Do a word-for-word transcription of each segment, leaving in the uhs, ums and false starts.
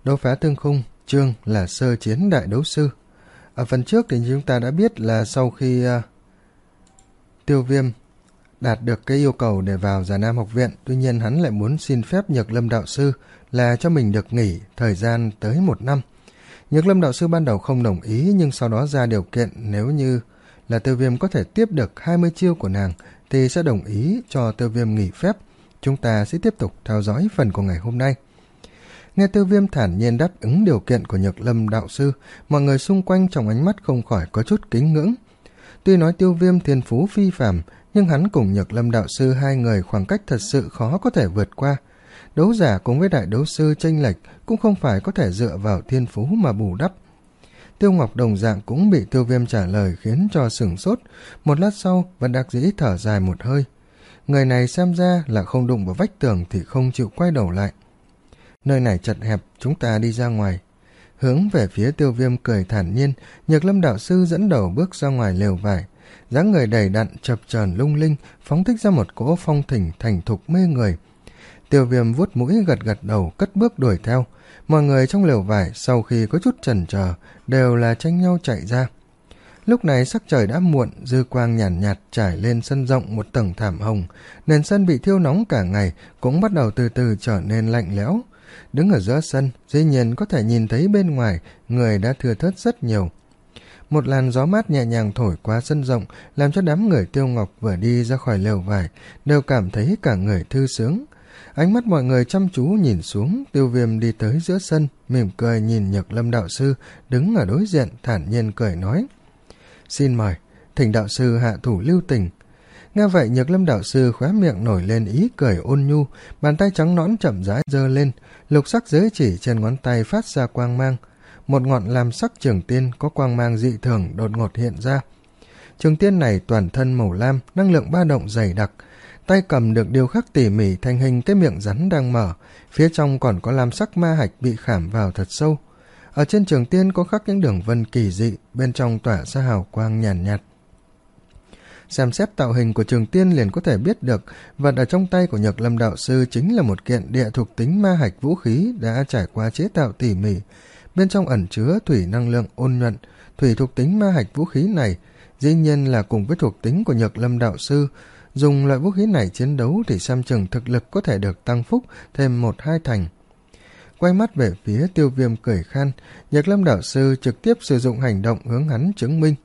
Đấu phá thương khung, chương là sơ chiến đại đấu sư. Ở phần trước thì chúng ta đã biết là sau khi uh, Tiêu Viêm đạt được cái yêu cầu để vào Già Nam học viện, tuy nhiên hắn lại muốn xin phép Nhược Lâm đạo sư là cho mình được nghỉ thời gian tới một năm. Nhược Lâm đạo sư ban đầu không đồng ý, nhưng sau đó ra điều kiện nếu như là Tiêu Viêm có thể tiếp được hai mươi chiêu của nàng thì sẽ đồng ý cho Tiêu Viêm nghỉ phép. Chúng ta sẽ tiếp tục theo dõi phần của ngày hôm nay. Nghe Tiêu Viêm thản nhiên đáp ứng điều kiện của Nhược Lâm đạo sư, mọi người xung quanh trong ánh mắt không khỏi có chút kính ngưỡng. Tuy nói Tiêu Viêm thiên phú phi phàm, nhưng hắn cùng Nhược Lâm đạo sư hai người khoảng cách thật sự khó có thể vượt qua. Đấu giả cùng với đại đấu sư chênh lệch cũng không phải có thể dựa vào thiên phú mà bù đắp. Tiêu Ngọc đồng dạng cũng bị Tiêu Viêm trả lời khiến cho sửng sốt, một lát sau vẫn đắc dĩ thở dài một hơi. Người này xem ra là không đụng vào vách tường thì không chịu quay đầu lại. Nơi này chật hẹp, chúng ta đi ra ngoài. Hướng về phía Tiêu Viêm cười thản nhiên, Nhược Lâm đạo sư dẫn đầu bước ra ngoài lều vải. Dáng người đầy đặn chập chờn lung linh, phóng thích ra một cỗ phong thỉnh thành thục mê người. Tiêu Viêm vuốt mũi gật gật đầu, cất bước đuổi theo. Mọi người trong lều vải sau khi có chút chần chờ đều là tranh nhau chạy ra. Lúc này sắc trời đã muộn, dư quang nhàn nhạt, nhạt trải lên sân rộng một tầng thảm hồng. Nền sân bị thiêu nóng cả ngày cũng bắt đầu từ từ trở nên lạnh lẽo. Đứng ở giữa sân, dĩ nhiên có thể nhìn thấy bên ngoài người đã thưa thớt rất nhiều. Một làn gió mát nhẹ nhàng thổi qua sân rộng, làm cho đám người Tiêu Ngọc vừa đi ra khỏi lều vải đều cảm thấy cả người thư sướng. Ánh mắt mọi người chăm chú nhìn xuống, Tiêu Viêm đi tới giữa sân, mỉm cười nhìn Nhược Lâm đạo sư đứng ở đối diện, thản nhiên cười nói: "Xin mời, thỉnh đạo sư hạ thủ lưu tình." Nghe vậy, Nhược Lâm đạo sư khóe miệng nổi lên ý cười ôn nhu, bàn tay trắng nõn chậm rãi giơ lên, lục sắc giới chỉ trên ngón tay phát ra quang mang. Một ngọn lam sắc trường tiên có quang mang dị thường đột ngột hiện ra. Trường tiên này toàn thân màu lam, năng lượng ba động dày đặc, tay cầm được điêu khắc tỉ mỉ thành hình cái miệng rắn đang mở, phía trong còn có lam sắc ma hạch bị khảm vào thật sâu. Ở trên trường tiên có khắc những đường vân kỳ dị, bên trong tỏa ra hào quang nhàn nhạt, nhạt. Xem xét tạo hình của trường tiên liền có thể biết được vật ở trong tay của Nhược Lâm đạo sư chính là một kiện địa thuộc tính ma hạch vũ khí đã trải qua chế tạo tỉ mỉ. Bên trong ẩn chứa thủy năng lượng ôn nhuận. Thủy thuộc tính ma hạch vũ khí này dĩ nhiên là cùng với thuộc tính của Nhược Lâm đạo sư. Dùng loại vũ khí này chiến đấu thì xem chừng thực lực có thể được tăng phúc thêm một hai thành. Quay mắt về phía Tiêu Viêm cười khan, Nhược Lâm đạo sư trực tiếp sử dụng hành động hướng hắn chứng minh.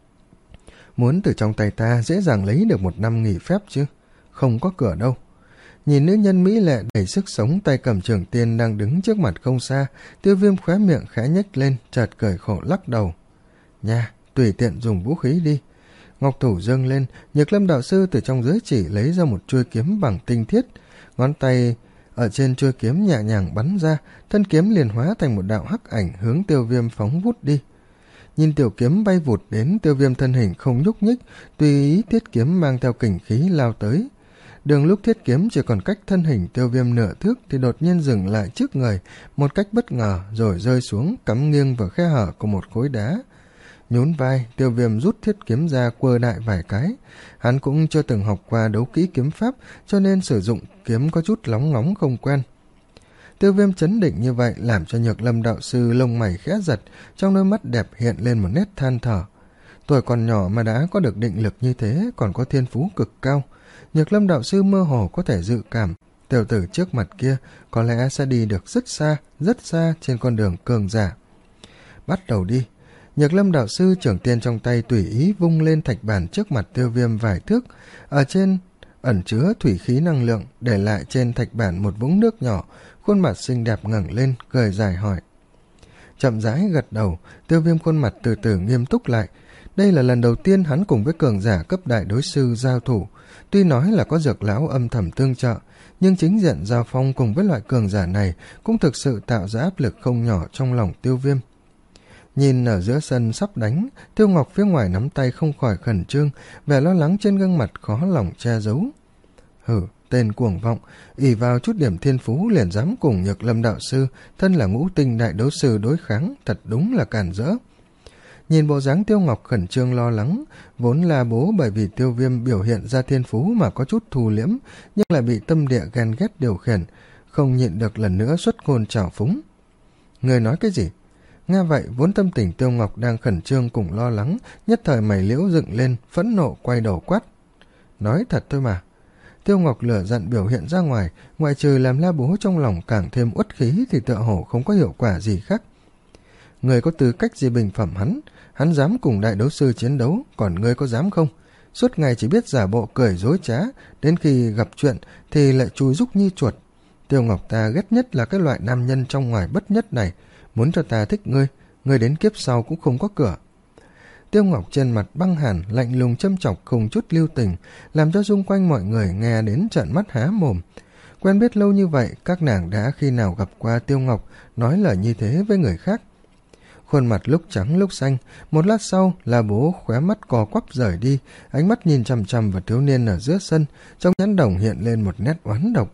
Muốn từ trong tay ta dễ dàng lấy được một năm nghỉ phép chứ? Không có cửa đâu. Nhìn nữ nhân mỹ lệ đầy sức sống tay cầm trường tiên đang đứng trước mặt không xa, Tiêu Viêm khóe miệng khẽ nhếch lên, chợt cười khổ lắc đầu. Nha, tùy tiện dùng vũ khí đi. Ngọc thủ dâng lên, Nhược Lâm đạo sư từ trong giới chỉ lấy ra một chuôi kiếm bằng tinh thiết, ngón tay ở trên chuôi kiếm nhẹ nhàng bắn ra, thân kiếm liền hóa thành một đạo hắc ảnh hướng Tiêu Viêm phóng vút đi. Nhìn tiểu kiếm bay vụt đến, Tiêu Viêm thân hình không nhúc nhích, tùy ý thiết kiếm mang theo kình khí lao tới. Đường lúc thiết kiếm chỉ còn cách thân hình Tiêu Viêm nửa thước thì đột nhiên dừng lại trước người một cách bất ngờ, rồi rơi xuống cắm nghiêng vào khe hở của một khối đá. Nhún vai, Tiêu Viêm rút thiết kiếm ra quơ đại vài cái. Hắn cũng chưa từng học qua đấu kỹ kiếm pháp, cho nên sử dụng kiếm có chút lóng ngóng không quen. Tiêu Viêm chấn định như vậy làm cho Nhược Lâm đạo sư lông mày khẽ giật, trong đôi mắt đẹp hiện lên một nét than thở. Tuổi còn nhỏ mà đã có được định lực như thế, còn có thiên phú cực cao. Nhược Lâm đạo sư mơ hồ có thể dự cảm tiểu tử trước mặt kia có lẽ sẽ đi được rất xa, rất xa trên con đường cường giả. Bắt đầu đi. Nhược Lâm đạo sư trưởng tiên trong tay tùy ý vung lên thạch bản trước mặt Tiêu Viêm vài thước, ở trên ẩn chứa thủy khí năng lượng, để lại trên thạch bản một vũng nước nhỏ. Khuôn mặt xinh đẹp ngẩng lên, cười dài hỏi. Chậm rãi gật đầu, Tiêu Viêm khuôn mặt từ từ nghiêm túc lại. Đây là lần đầu tiên hắn cùng với cường giả cấp đại đối sư giao thủ. Tuy nói là có Dược lão âm thầm tương trợ, nhưng chính diện giao phong cùng với loại cường giả này cũng thực sự tạo ra áp lực không nhỏ trong lòng Tiêu Viêm. Nhìn ở giữa sân sắp đánh, Tiêu Ngọc phía ngoài nắm tay không khỏi khẩn trương, vẻ lo lắng trên gương mặt khó lòng che giấu. Hử, tên cuồng vọng, ỷ vào chút điểm thiên phú liền dám cùng Nhược Lâm đạo sư, thân là ngũ tinh đại đấu sư đối kháng, thật đúng là cản rỡ. Nhìn bộ dáng Tiêu Ngọc khẩn trương lo lắng, vốn là bố bởi vì Tiêu Viêm biểu hiện ra thiên phú mà có chút thù liễm, nhưng lại bị tâm địa ghen ghét điều khiển, không nhịn được lần nữa xuất ngôn trào phúng. Người nói cái gì? Nghe vậy, vốn tâm tình Tiêu Ngọc đang khẩn trương cùng lo lắng, nhất thời mày liễu dựng lên, phẫn nộ quay đầu quát. Nói thật thôi mà. Tiêu Ngọc lửa giận biểu hiện ra ngoài, ngoại trừ làm La Bố trong lòng càng thêm uất khí thì tựa hồ không có hiệu quả gì khác. Người có tư cách gì bình phẩm hắn? Hắn dám cùng đại đấu sư chiến đấu, còn ngươi có dám không? Suốt ngày chỉ biết giả bộ cười dối trá, đến khi gặp chuyện thì lại chui rúc như chuột. Tiêu Ngọc ta ghét nhất là cái loại nam nhân trong ngoài bất nhất này, muốn cho ta thích ngươi, ngươi đến kiếp sau cũng không có cửa. Tiêu Ngọc trên mặt băng hàn, lạnh lùng châm chọc không chút lưu tình, làm cho xung quanh mọi người nghe đến trợn mắt há mồm. Quen biết lâu như vậy, các nàng đã khi nào gặp qua Tiêu Ngọc nói lời như thế với người khác. Khuôn mặt lúc trắng lúc xanh, một lát sau là bố khóe mắt cò quắp rời đi, ánh mắt nhìn chằm chằm vào thiếu niên ở giữa sân, trong nhãn đồng hiện lên một nét oán độc.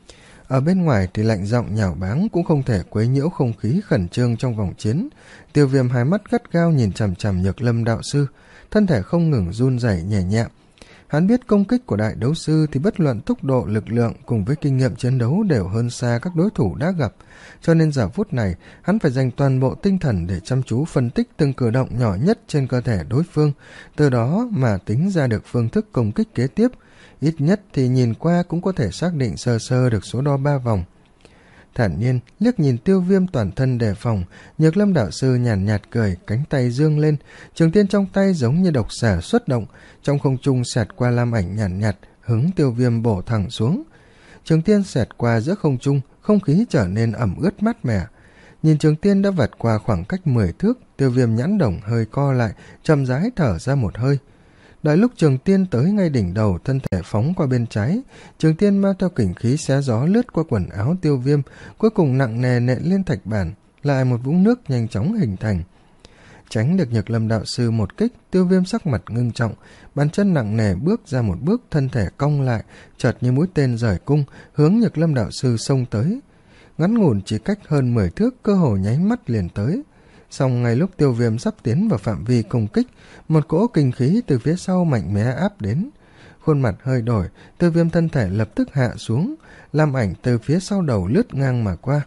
Ở bên ngoài thì lạnh giọng nhạo báng cũng không thể quấy nhiễu không khí khẩn trương trong vòng chiến. Tiêu Viêm hai mắt gắt gao nhìn chằm chằm Nhược Lâm đạo sư, thân thể không ngừng run rẩy nhẹ nhẹ. Hắn biết công kích của đại đấu sư thì bất luận tốc độ, lực lượng cùng với kinh nghiệm chiến đấu đều hơn xa các đối thủ đã gặp, cho nên giờ phút này hắn phải dành toàn bộ tinh thần để chăm chú phân tích từng cử động nhỏ nhất trên cơ thể đối phương, từ đó mà tính ra được phương thức công kích kế tiếp. Ít nhất thì nhìn qua cũng có thể xác định sơ sơ được số đo ba vòng. Thản nhiên liếc nhìn Tiêu Viêm toàn thân đề phòng, Nhược Lâm đạo sư nhàn nhạt, nhạt cười, cánh tay dương lên, trường tiên trong tay giống như độc xà xuất động, trong không trung xẹt qua lam ảnh nhàn nhạt, nhạt hướng Tiêu Viêm bổ thẳng xuống. Trường tiên xẹt qua giữa không trung, không khí trở nên ẩm ướt mát mẻ. Nhìn trường tiên đã vượt qua khoảng cách mười thước, Tiêu Viêm nhãn đồng hơi co lại, chậm rãi thở ra một hơi. Đợi lúc trường tiên tới ngay đỉnh đầu, thân thể phóng qua bên trái, trường tiên mang theo kình khí xé gió lướt qua quần áo Tiêu Viêm, cuối cùng nặng nề nện lên thạch bản, lại một vũng nước nhanh chóng hình thành. Tránh được Nhược Lâm đạo sư một kích, Tiêu Viêm sắc mặt ngưng trọng, bàn chân nặng nề bước ra một bước, thân thể cong lại, chợt như mũi tên rời cung, hướng Nhược Lâm đạo sư xông tới. Ngắn ngủn chỉ cách hơn mười thước, cơ hồ nháy mắt liền tới. Song ngay lúc Tiêu Viêm sắp tiến vào phạm vi công kích, một cỗ kinh khí từ phía sau mạnh mẽ áp đến. Khuôn mặt hơi đổi, Tiêu Viêm thân thể lập tức hạ xuống, lam ảnh từ phía sau đầu lướt ngang mà qua.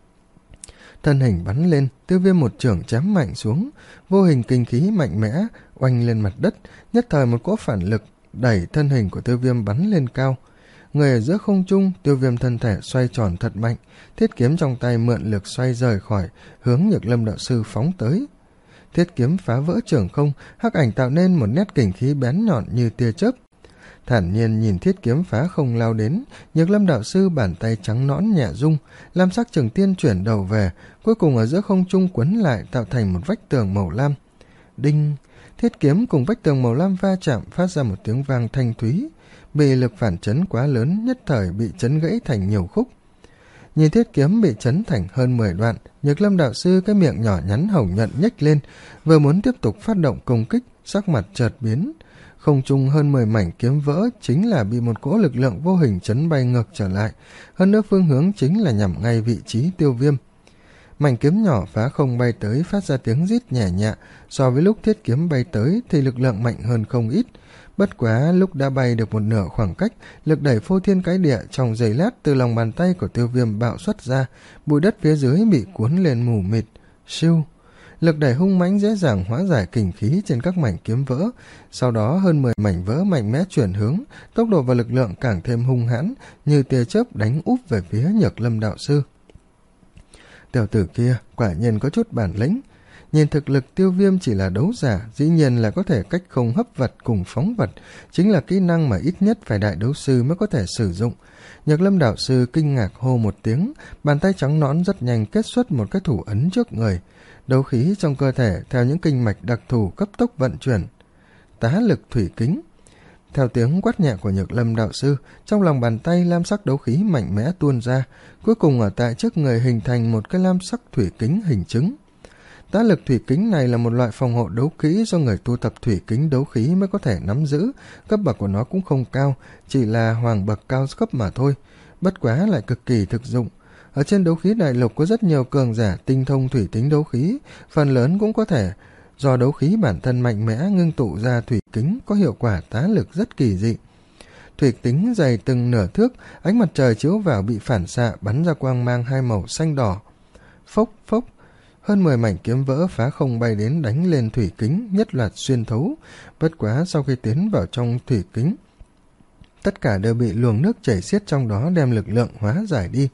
Thân hình bắn lên, Tiêu Viêm một chưởng chém mạnh xuống, vô hình kinh khí mạnh mẽ oanh lên mặt đất, nhất thời một cỗ phản lực đẩy thân hình của Tiêu Viêm bắn lên cao. Người ở giữa không trung, Tiêu Viêm thân thể xoay tròn thật mạnh, thiết kiếm trong tay mượn lực xoay rời khỏi, hướng Nhược Lâm đạo sư phóng tới. Thiết kiếm phá vỡ trường không, hắc ảnh tạo nên một nét kình khí bén nhọn như tia chớp. Thản nhiên nhìn thiết kiếm phá không lao đến, Nhược Lâm đạo sư bàn tay trắng nõn nhẹ rung, lam sắc trường tiên chuyển đầu về, cuối cùng ở giữa không trung quấn lại tạo thành một vách tường màu lam. Đinh! Thiết kiếm cùng vách tường màu lam va chạm, phát ra một tiếng vang thanh thúy. Bị lực phản chấn quá lớn, nhất thời bị chấn gãy thành nhiều khúc. Nhìn thiết kiếm bị chấn thành hơn mười đoạn, Nhược Lâm đạo sư cái miệng nhỏ nhắn hồng nhuận nhếch lên, vừa muốn tiếp tục phát động công kích, sắc mặt chợt biến. Không trung hơn mười mảnh kiếm vỡ chính là bị một cỗ lực lượng vô hình chấn bay ngược trở lại, hơn nữa phương hướng chính là nhằm ngay vị trí Tiêu Viêm. Mảnh kiếm nhỏ phá không bay tới, phát ra tiếng rít nhẹ nhẹ, so với lúc thiết kiếm bay tới thì lực lượng mạnh hơn không ít. Bất quá lúc đã bay được một nửa khoảng cách, lực đẩy phô thiên cái địa trong giây lát từ lòng bàn tay của Tiêu Viêm bạo xuất ra, bụi đất phía dưới bị cuốn lên mù mịt. Siêu! Lực đẩy hung mãnh dễ dàng hóa giải kình khí trên các mảnh kiếm vỡ, sau đó hơn mười mảnh vỡ mạnh mẽ chuyển hướng, tốc độ và lực lượng càng thêm hung hãn, như tia chớp đánh úp về phía Nhược Lâm đạo sư. Tiểu tử kia quả nhiên có chút bản lĩnh. Nhìn thực lực Tiêu Viêm chỉ là đấu giả, dĩ nhiên là có thể cách không hấp vật cùng phóng vật, chính là kỹ năng mà ít nhất phải đại đấu sư mới có thể sử dụng. Nhược Lâm đạo sư kinh ngạc hô một tiếng, bàn tay trắng nõn rất nhanh kết xuất một cái thủ ấn trước người. Đấu khí trong cơ thể theo những kinh mạch đặc thù cấp tốc vận chuyển. Tá lực thủy kính. Theo tiếng quát nhẹ của Nhược Lâm đạo sư, trong lòng bàn tay lam sắc đấu khí mạnh mẽ tuôn ra, cuối cùng ở tại trước người hình thành một cái lam sắc thủy kính hình trứng. Tá lực thủy kính này là một loại phòng hộ đấu kỹ do người tu tập thủy kính đấu khí mới có thể nắm giữ, cấp bậc của nó cũng không cao, chỉ là hoàng bậc cao cấp mà thôi, bất quá lại cực kỳ thực dụng. Ở trên đấu khí đại lục có rất nhiều cường giả tinh thông thủy tính đấu khí, phần lớn cũng có thể do đấu khí bản thân mạnh mẽ ngưng tụ ra thủy kính có hiệu quả tá lực rất kỳ dị. Thủy kính dày từng nửa thước, ánh mặt trời chiếu vào bị phản xạ bắn ra quang mang hai màu xanh đỏ. phốc phốc. Hơn mười mảnh kiếm vỡ phá không bay đến đánh lên thủy kính, nhất loạt xuyên thấu. Bất quá sau khi tiến vào trong thủy kính, tất cả đều bị luồng nước chảy xiết trong đó đem lực lượng hóa giải đi.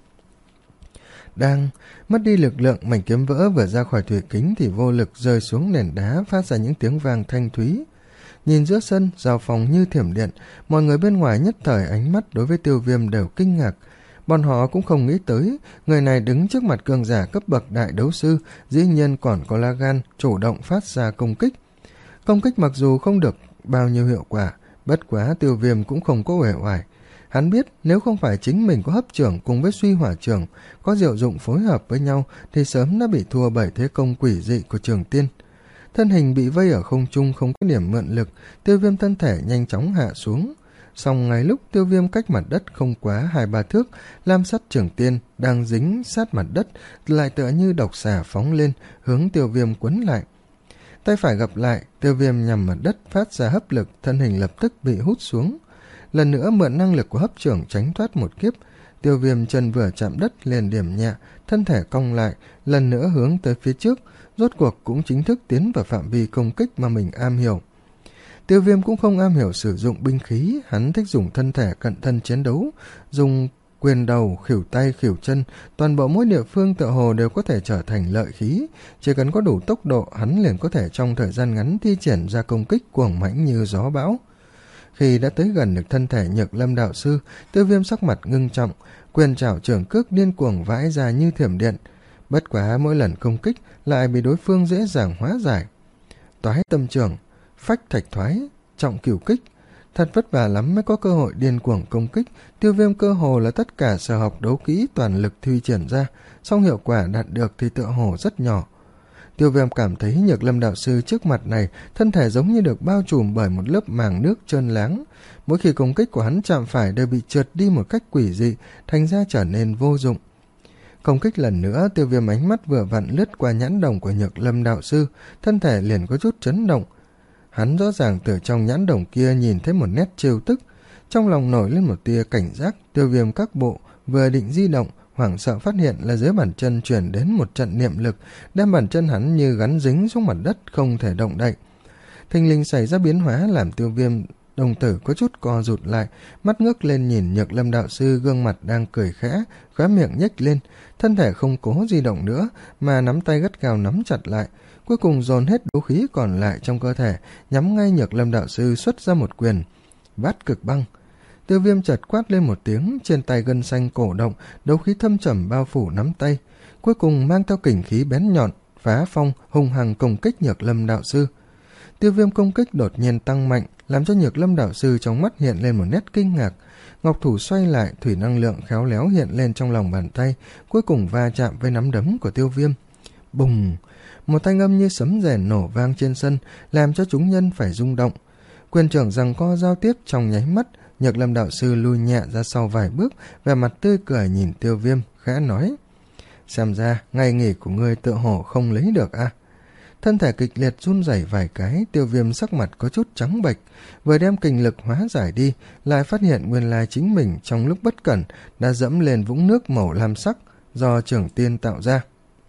Đang mất đi lực lượng, mảnh kiếm vỡ vừa ra khỏi thủy kính thì vô lực rơi xuống nền đá, phát ra những tiếng vang thanh thúy. Nhìn giữa sân giao phòng như thiểm điện, mọi người bên ngoài nhất thời ánh mắt đối với Tiêu Viêm đều kinh ngạc. Bọn họ cũng không nghĩ tới người này đứng trước mặt cường giả cấp bậc đại đấu sư, dĩ nhiên còn có lá gan chủ động phát ra công kích. Công kích mặc dù không được bao nhiêu hiệu quả, bất quá Tiêu Viêm cũng không có uể oải. Hắn biết nếu không phải chính mình có hấp trưởng cùng với suy hỏa trưởng có diệu dụng phối hợp với nhau thì sớm đã bị thua bởi thế công quỷ dị của Trường Tiên. Thân hình bị vây ở không trung không có điểm mượn lực, Tiêu Viêm thân thể nhanh chóng hạ xuống. Song ngay lúc Tiêu Viêm cách mặt đất không quá hai ba thước, lam sắt Trường Tiên đang dính sát mặt đất lại tựa như độc xà phóng lên hướng Tiêu Viêm quấn lại. Tay phải gập lại, Tiêu Viêm nhằm mặt đất phát ra hấp lực, thân hình lập tức bị hút xuống. Lần nữa mượn năng lực của hấp trưởng tránh thoát một kiếp, Tiêu Viêm chân vừa chạm đất liền điểm nhẹ, thân thể cong lại, lần nữa hướng tới phía trước, rốt cuộc cũng chính thức tiến vào phạm vi công kích mà mình am hiểu. Tiêu Viêm cũng không am hiểu sử dụng binh khí, hắn thích dùng thân thể cận thân chiến đấu, dùng quyền đầu, khỉu tay, khỉu chân, toàn bộ mỗi địa phương tựa hồ đều có thể trở thành lợi khí, chỉ cần có đủ tốc độ hắn liền có thể trong thời gian ngắn thi triển ra công kích cuồng mãnh như gió bão. Khi đã tới gần được thân thể Nhược Lâm đạo sư, Tiêu Viêm sắc mặt ngưng trọng, quyền trảo trưởng cước điên cuồng vãi ra như thiểm điện. Bất quá mỗi lần công kích lại bị đối phương dễ dàng hóa giải. Toái tâm trưởng, phách thạch thoái, trọng cửu kích. Thật vất vả lắm mới có cơ hội điên cuồng công kích, Tiêu Viêm cơ hồ là tất cả sở học đấu kỹ toàn lực thi triển ra, song hiệu quả đạt được thì tựa hồ rất nhỏ. Tiêu Viêm cảm thấy Nhược Lâm đạo sư trước mặt này thân thể giống như được bao trùm bởi một lớp màng nước trơn láng. Mỗi khi công kích của hắn chạm phải đều bị trượt đi một cách quỷ dị, thành ra trở nên vô dụng. Công kích lần nữa, Tiêu Viêm ánh mắt vừa vặn lướt qua nhãn đồng của Nhược Lâm đạo sư, thân thể liền có chút chấn động. Hắn rõ ràng từ trong nhãn đồng kia nhìn thấy một nét trêu tức, trong lòng nổi lên một tia cảnh giác. Tiêu Viêm các bộ vừa định di động, hoảng sợ phát hiện là dưới bàn chân chuyển đến một trận niệm lực, đem bàn chân hắn như gắn dính xuống mặt đất, không thể động đậy. Thình lình xảy ra biến hóa làm Tiêu Viêm đồng tử có chút co rụt lại, mắt ngước lên nhìn Nhược Lâm đạo sư, gương mặt đang cười khẽ, khóe miệng nhếch lên, thân thể không cố di động nữa mà nắm tay gắt gao nắm chặt lại, cuối cùng dồn hết đấu khí còn lại trong cơ thể, nhắm ngay Nhược Lâm đạo sư xuất ra một quyền. Bát cực băng. Tiêu Viêm chợt quát lên một tiếng, trên tay gân xanh cổ động, đấu khí thâm trầm bao phủ nắm tay, cuối cùng mang theo kình khí bén nhọn, phá phong hung hăng công kích Nhược Lâm đạo sư. Tiêu Viêm công kích đột nhiên tăng mạnh, làm cho Nhược Lâm đạo sư trong mắt hiện lên một nét kinh ngạc. Ngọc thủ xoay lại, thủy năng lượng khéo léo hiện lên trong lòng bàn tay, cuối cùng va chạm với nắm đấm của Tiêu Viêm. Bùng! Một thanh âm như sấm rền nổ vang trên sân, làm cho chúng nhân phải rung động. Quyền trưởng giằng co giao tiếp trong nháy mắt, Nhược Lâm đạo sư lui nhẹ ra sau vài bước, vẻ mặt tươi cười nhìn Tiêu Viêm, khẽ nói: "Xem ra ngày nghỉ của ngươi tựa hồ không lấy được à?" Thân thể kịch liệt run rẩy vài cái, Tiêu Viêm sắc mặt có chút trắng bệch, vừa đem kình lực hóa giải đi, lại phát hiện nguyên lai chính mình trong lúc bất cẩn đã dẫm lên vũng nước màu lam sắc do Trường Tiên tạo ra.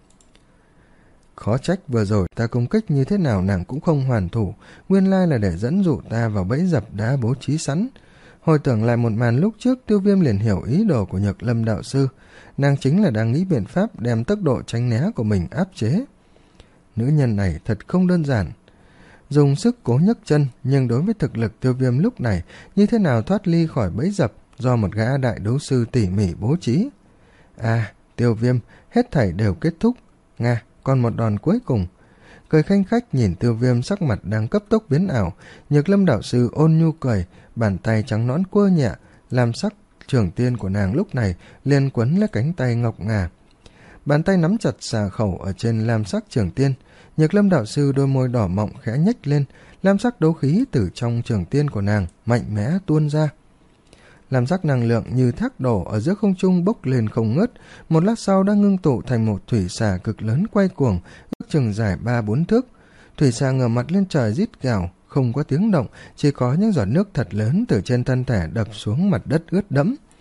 Khó trách vừa rồi ta công kích như thế nào nàng cũng không hoàn thủ, nguyên lai là để dẫn dụ ta vào bẫy dập đã bố trí sẵn. Hồi tưởng lại một màn lúc trước, Tiêu Viêm liền hiểu ý đồ của Nhược Lâm đạo sư, nàng chính là đang nghĩ biện pháp đem tốc độ tránh né của mình áp chế. Nữ nhân này thật không đơn giản. Dùng sức cố nhấc chân, nhưng đối với thực lực Tiêu Viêm lúc này, như thế nào thoát ly khỏi bẫy dập do một gã đại đấu sư tỉ mỉ bố trí. À, Tiêu Viêm, hết thảy đều kết thúc. Nga, còn một đòn cuối cùng. Cười khanh khách nhìn Tiêu Viêm sắc mặt đang cấp tốc biến ảo, Nhược Lâm đạo sư ôn nhu cười, bàn tay trắng nõn quơ nhẹ, làm sắc Trường Tiên của nàng lúc này liền quấn lấy cánh tay ngọc ngà. Bàn tay nắm chặt xà khẩu ở trên lam sắc Trường Tiên, Nhược Lâm đạo sư đôi môi đỏ mọng khẽ nhếch lên, lam sắc đấu khí từ trong Trường Tiên của nàng mạnh mẽ tuôn ra. Lam sắc năng lượng như thác đổ ở giữa không trung bốc lên không ngớt, một lát sau đã ngưng tụ thành một thủy xà cực lớn quay cuồng, ước chừng dài ba bốn thước. Thủy xà ngửa mặt lên trời rít gào, không có tiếng động, chỉ có những giọt nước thật lớn từ trên thân thể đập xuống mặt đất ướt đẫm.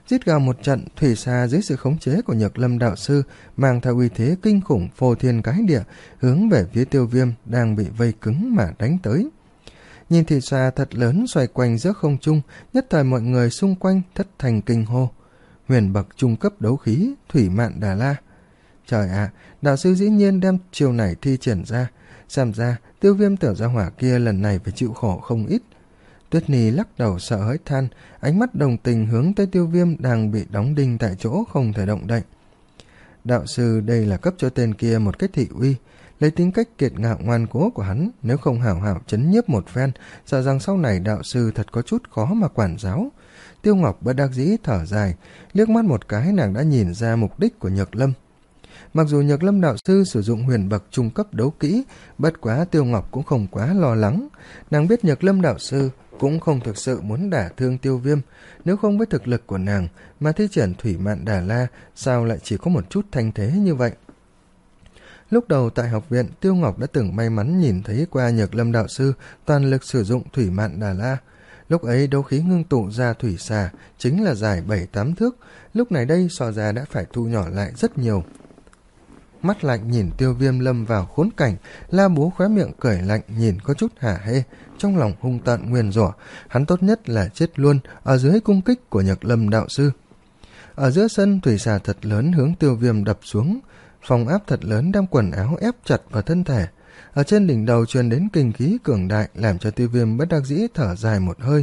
Rít gào một trận, thủy xà dưới sự khống chế của Nhược Lâm đạo sư mang theo uy thế kinh khủng phô thiên cái địa, hướng về phía Tiêu Viêm đang bị vây cứng mà đánh tới. Nhìn thủy xà thật lớn xoay quanh giữa không trung, nhất thời mọi người xung quanh thất thành kinh hô. Huyền bậc trung cấp đấu khí, Thủy Mạn Đà La. Trời ạ, à, đạo sư dĩ nhiên đem chiều này thi triển ra. Xem ra, Tiêu Viêm tiểu gia hỏa kia lần này phải chịu khổ không ít. Tuyết Nhi lắc đầu sợ hãi than, ánh mắt đồng tình hướng tới Tiêu Viêm đang bị đóng đinh tại chỗ không thể động đậy. Đạo sư đây là cấp cho tên kia một cái thị uy, lấy tính cách kiệt ngạo ngoan cố của hắn, nếu không hảo hảo chấn nhiếp một phen, sợ rằng sau này đạo sư thật có chút khó mà quản giáo. Tiêu Ngọc bất đắc dĩ thở dài, liếc mắt một cái nàng đã nhìn ra mục đích của Nhược Lâm. Mặc dù Nhược Lâm đạo sư sử dụng huyền bậc trung cấp đấu kỹ, bất quá Tiêu Ngọc cũng không quá lo lắng. Nàng biết Nhược Lâm đạo sư cũng không thực sự muốn đả thương Tiêu Viêm, nếu không với thực lực của nàng mà thi triển Thủy Mạn Đà La, sao lại chỉ có một chút thanh thế như vậy. Lúc đầu tại học viện, Tiêu Ngọc đã từng may mắn nhìn thấy qua Nhược Lâm đạo sư toàn lực sử dụng Thủy Mạn Đà La. Lúc ấy đấu khí ngưng tụ ra thủy xà chính là dài bảy tám thước, lúc này đây so ra đã phải thu nhỏ lại rất nhiều. Mắt lạnh nhìn Tiêu Viêm lâm vào khốn cảnh, La Bố khóe miệng cười lạnh nhìn có chút hả hê, trong lòng hung tợn nguyền rủa, hắn tốt nhất là chết luôn ở dưới cung kích của Nhược Lâm đạo sư. Ở giữa sân, thủy xà thật lớn hướng Tiêu Viêm đập xuống, phòng áp thật lớn đem quần áo ép chặt vào thân thể. Ở trên đỉnh đầu truyền đến kinh khí cường đại, làm cho Tiêu Viêm bất đắc dĩ thở dài một hơi.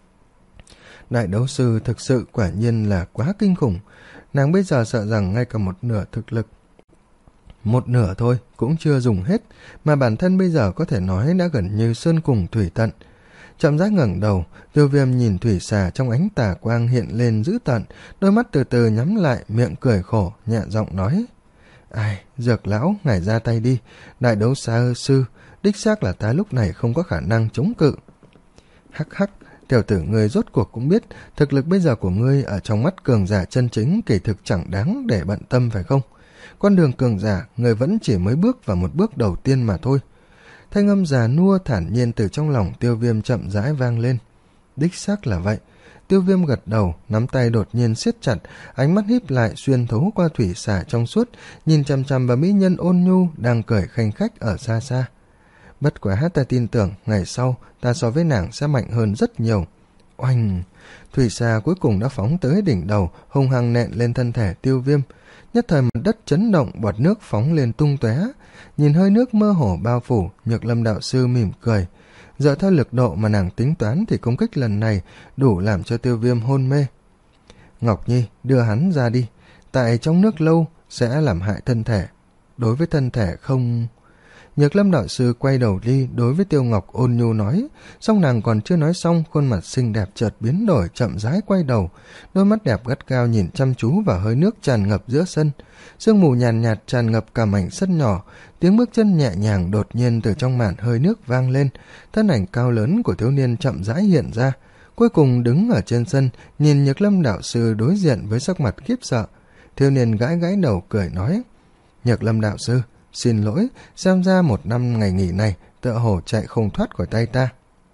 Đại đấu sư thực sự quả nhiên là quá kinh khủng, nàng bây giờ sợ rằng ngay cả một nửa thực lực, một nửa thôi cũng chưa dùng hết, mà bản thân bây giờ có thể nói đã gần như sơn cùng thủy tận. Chậm rãi ngẩng đầu, Tiêu Viêm nhìn thủy xà trong ánh tà quang hiện lên dữ tợn, đôi mắt từ từ nhắm lại, miệng cười khổ, nhẹ giọng nói: Ai, Dược lão, ngài ra tay đi, đại đấu xa sư, đích xác là ta lúc này không có khả năng chống cự. Hắc hắc, tiểu tử ngươi rốt cuộc cũng biết, thực lực bây giờ của ngươi ở trong mắt cường giả chân chính kỳ thực chẳng đáng để bận tâm phải không? Con đường cường giả, ngươi vẫn chỉ mới bước vào một bước đầu tiên mà thôi. Thanh âm già nua thản nhiên từ trong lòng Tiêu Viêm chậm rãi vang lên. Đích xác là vậy. Tiêu Viêm gật đầu, nắm tay đột nhiên siết chặt, ánh mắt híp lại xuyên thấu qua thủy xà trong suốt, nhìn chằm chằm vào mỹ nhân ôn nhu đang cười khanh khách ở xa xa. Bất quá ta tin tưởng ngày sau ta so với nàng sẽ mạnh hơn rất nhiều. Oanh! Thủy xà cuối cùng đã phóng tới đỉnh đầu, hung hăng nện lên thân thể Tiêu Viêm. Nhất thời mặt đất chấn động, bọt nước phóng lên tung tóe. Nhìn hơi nước mơ hồ bao phủ, Nhược Lâm đạo sư mỉm cười. Dựa theo lực độ mà nàng tính toán thì công kích lần này đủ làm cho Tiêu Viêm hôn mê. Ngọc Nhi, đưa hắn ra đi, tại trong nước lâu sẽ làm hại thân thể. Đối với thân thể không... Nhược Lâm đạo sư quay đầu đi, đối với Tiêu Ngọc ôn nhu nói, song nàng còn chưa nói xong, khuôn mặt xinh đẹp chợt biến đổi, chậm rãi quay đầu, đôi mắt đẹp gắt cao nhìn chăm chú vào hơi nước tràn ngập giữa sân. Sương mù nhàn nhạt, nhạt tràn ngập cả mảnh sân nhỏ, tiếng bước chân nhẹ nhàng đột nhiên từ trong màn hơi nước vang lên, thân ảnh cao lớn của thiếu niên chậm rãi hiện ra, cuối cùng đứng ở trên sân, nhìn Nhược Lâm đạo sư đối diện với sắc mặt khiếp sợ. Thiếu niên gãi gãi đầu cười nói: Nhược Lâm đạo sư, xin lỗi, xem ra một năm ngày nghỉ này tựa hồ chạy không thoát khỏi tay ta.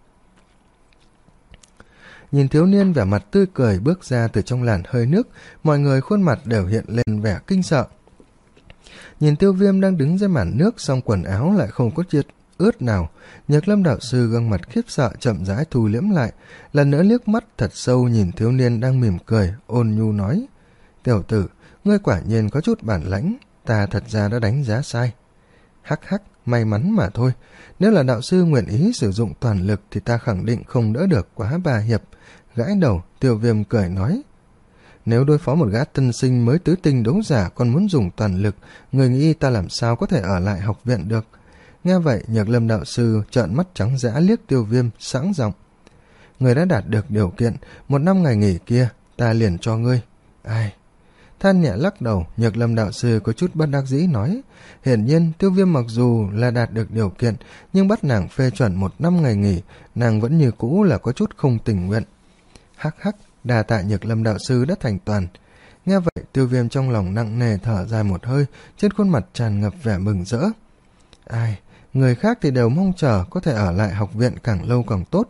Nhìn thiếu niên vẻ mặt tươi cười bước ra từ trong làn hơi nước, mọi người khuôn mặt đều hiện lên vẻ kinh sợ. Nhìn Tiêu Viêm đang đứng dưới màn nước, song quần áo lại không có chiết ướt nào, Nhược Lâm đạo sư gương mặt khiếp sợ chậm rãi thu liễm lại, lần nữa liếc mắt thật sâu nhìn thiếu niên đang mỉm cười, ôn nhu nói: Tiểu tử, ngươi quả nhiên có chút bản lãnh, ta thật ra đã đánh giá sai. Hắc hắc, may mắn mà thôi, nếu là đạo sư nguyện ý sử dụng toàn lực thì ta khẳng định không đỡ được quá ba hiệp. Gãi đầu, Tiêu Viêm cười nói: Nếu đối phó một gã tân sinh mới tứ tinh đấu giả còn muốn dùng toàn lực, người nghĩ ta làm sao có thể ở lại học viện được. Nghe vậy, Nhược Lâm đạo sư trợn mắt trắng dã liếc Tiêu Viêm, sẵn giọng: Người đã đạt được điều kiện, một năm ngày nghỉ kia ta liền cho ngươi. Ai? Than nhẹ lắc đầu, Nhược Lâm đạo sư có chút bất đắc dĩ nói: Hiển nhiên Tiêu Viêm mặc dù là đạt được điều kiện, nhưng bắt nàng phê chuẩn một năm ngày nghỉ, nàng vẫn như cũ là có chút không tình nguyện. Hắc hắc, đà tạ Nhược Lâm đạo sư đã thành toàn. Nghe vậy, Tiêu Viêm trong lòng nặng nề thở dài một hơi, trên khuôn mặt tràn ngập vẻ mừng rỡ. Ai, người khác thì đều mong chờ có thể ở lại học viện càng lâu càng tốt.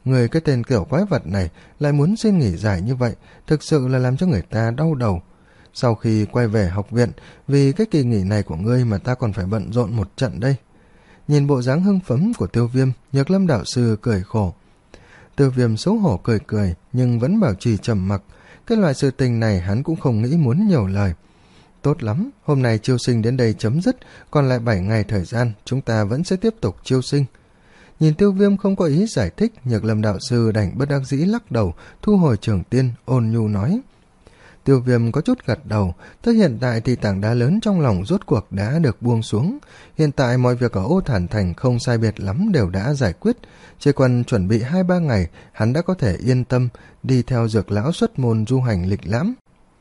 người cái tên kiểu quái vật này lại muốn xin nghỉ giải như vậy, thực sự là làm cho người ta đau đầu. Sau khi quay về học viện, vì cái kỳ nghỉ này của ngươi mà ta còn phải bận rộn một trận đây. Nhìn bộ dáng hưng phấn của Tiêu Viêm, Nhược Lâm đạo sư cười khổ. Tiêu Viêm xấu hổ cười cười, nhưng vẫn bảo trì trầm mặc. Cái loại sự tình này hắn cũng không nghĩ muốn nhiều lời. Tốt lắm, hôm nay chiêu sinh đến đây chấm dứt, còn lại bảy ngày thời gian, chúng ta vẫn sẽ tiếp tục chiêu sinh. Nhìn Tiêu Viêm không có ý giải thích, Nhược Lâm đạo sư đành bất đắc dĩ lắc đầu, thu hồi trường tiên, ôn nhu nói. Tiêu Viêm có chút gật đầu, tới hiện tại thì tảng đá lớn trong lòng rốt cuộc đã được buông xuống. Hiện tại mọi việc ở Ô Thản Thành không sai biệt lắm đều đã giải quyết, chỉ cần chuẩn bị hai ba ngày, hắn đã có thể yên tâm đi theo Dược lão xuất môn du hành lịch lãm.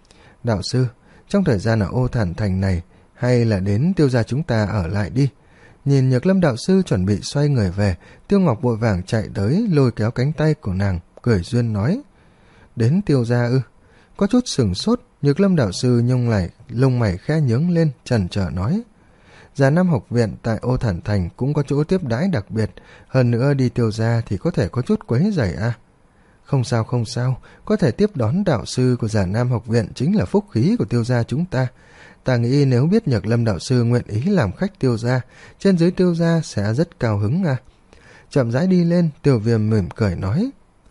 Đạo sư, trong thời gian ở Ô Thản Thành này, hay là đến Tiêu gia chúng ta ở lại đi. Nhìn Nhược Lâm đạo sư chuẩn bị xoay người về, Tiêu Ngọc vội vàng chạy tới lôi kéo cánh tay của nàng, cười duyên nói. Đến Tiêu gia ư? Có chút sửng sốt, Nhược Lâm đạo sư nhung lại lông mày khẽ nhướng lên, chần chờ nói. Già Nam học viện tại Ô Thản Thành cũng có chỗ tiếp đãi đặc biệt, hơn nữa đi Tiêu gia thì có thể có chút quấy rầy à. Không sao không sao, có thể tiếp đón đạo sư của Già Nam học viện chính là phúc khí của Tiêu gia chúng ta. Ta nghĩ nếu biết Nhược Lâm đạo sư nguyện ý làm khách Tiêu gia, trên dưới Tiêu gia sẽ rất cao hứng à. Chậm rãi đi lên, Tiêu Viêm mỉm cười nói.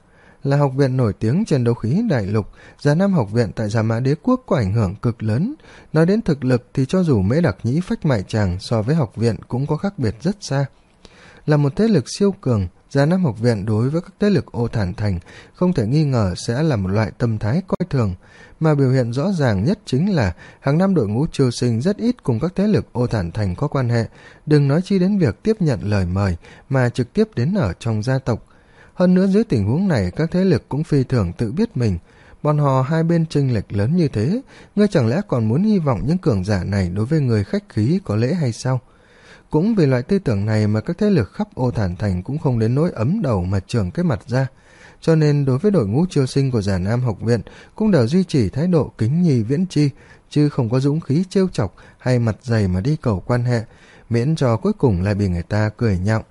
Là học viện nổi tiếng trên đấu khí đại lục, Già Nam học viện tại Giả Mã Đế Quốc có ảnh hưởng cực lớn. Nói đến thực lực thì cho dù Mễ Đặc Nhĩ Phách Mại Tràng so với học viện cũng có khác biệt rất xa. Là một thế lực siêu cường, Già Nam học viện đối với các thế lực Ô Thản Thành không thể nghi ngờ sẽ là một loại tâm thái coi thường, mà biểu hiện rõ ràng nhất chính là hàng năm đội ngũ chiêu sinh rất ít cùng các thế lực Ô Thản Thành có quan hệ, đừng nói chi đến việc tiếp nhận lời mời mà trực tiếp đến ở trong gia tộc. Hơn nữa dưới tình huống này các thế lực cũng phi thường tự biết mình, bọn họ hai bên chênh lệch lớn như thế, ngươi chẳng lẽ còn muốn hy vọng những cường giả này đối với người khách khí có lễ hay sao? Cũng vì loại tư tưởng này mà các thế lực khắp Ô Thản Thành cũng không đến nỗi ấm đầu mà trởn cái mặt ra, cho nên đối với đội ngũ chiêu sinh của Già Nam học viện cũng đều duy trì thái độ kính nhi viễn chi, chứ không có dũng khí trêu chọc hay mặt dày mà đi cầu quan hệ, miễn cho cuối cùng lại bị người ta cười nhạo.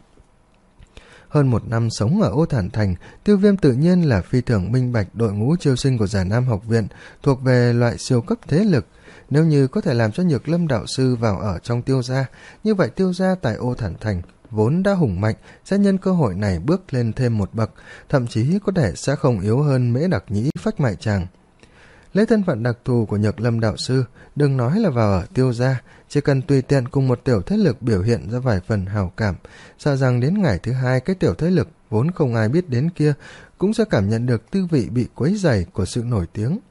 Hơn một năm sống ở Ô Thản Thành, Tiêu Viêm tự nhiên là phi thường minh bạch đội ngũ chiêu sinh của Già Nam học viện thuộc về loại siêu cấp thế lực. Nếu như có thể làm cho Nhược Lâm đạo sư vào ở trong Tiêu gia, như vậy Tiêu gia tại Ô Thản Thành vốn đã hùng mạnh sẽ nhân cơ hội này bước lên thêm một bậc, thậm chí có thể sẽ không yếu hơn Mễ Đặc Nhĩ Phách Mại Tràng. Lấy thân phận đặc thù của Nhược Lâm đạo sư, đừng nói là vào ở Tiêu gia, chỉ cần tùy tiện cùng một tiểu thế lực biểu hiện ra vài phần hào cảm, sợ rằng đến ngày thứ hai cái tiểu thế lực vốn không ai biết đến kia cũng sẽ cảm nhận được tư vị bị quấy rầy của sự nổi tiếng.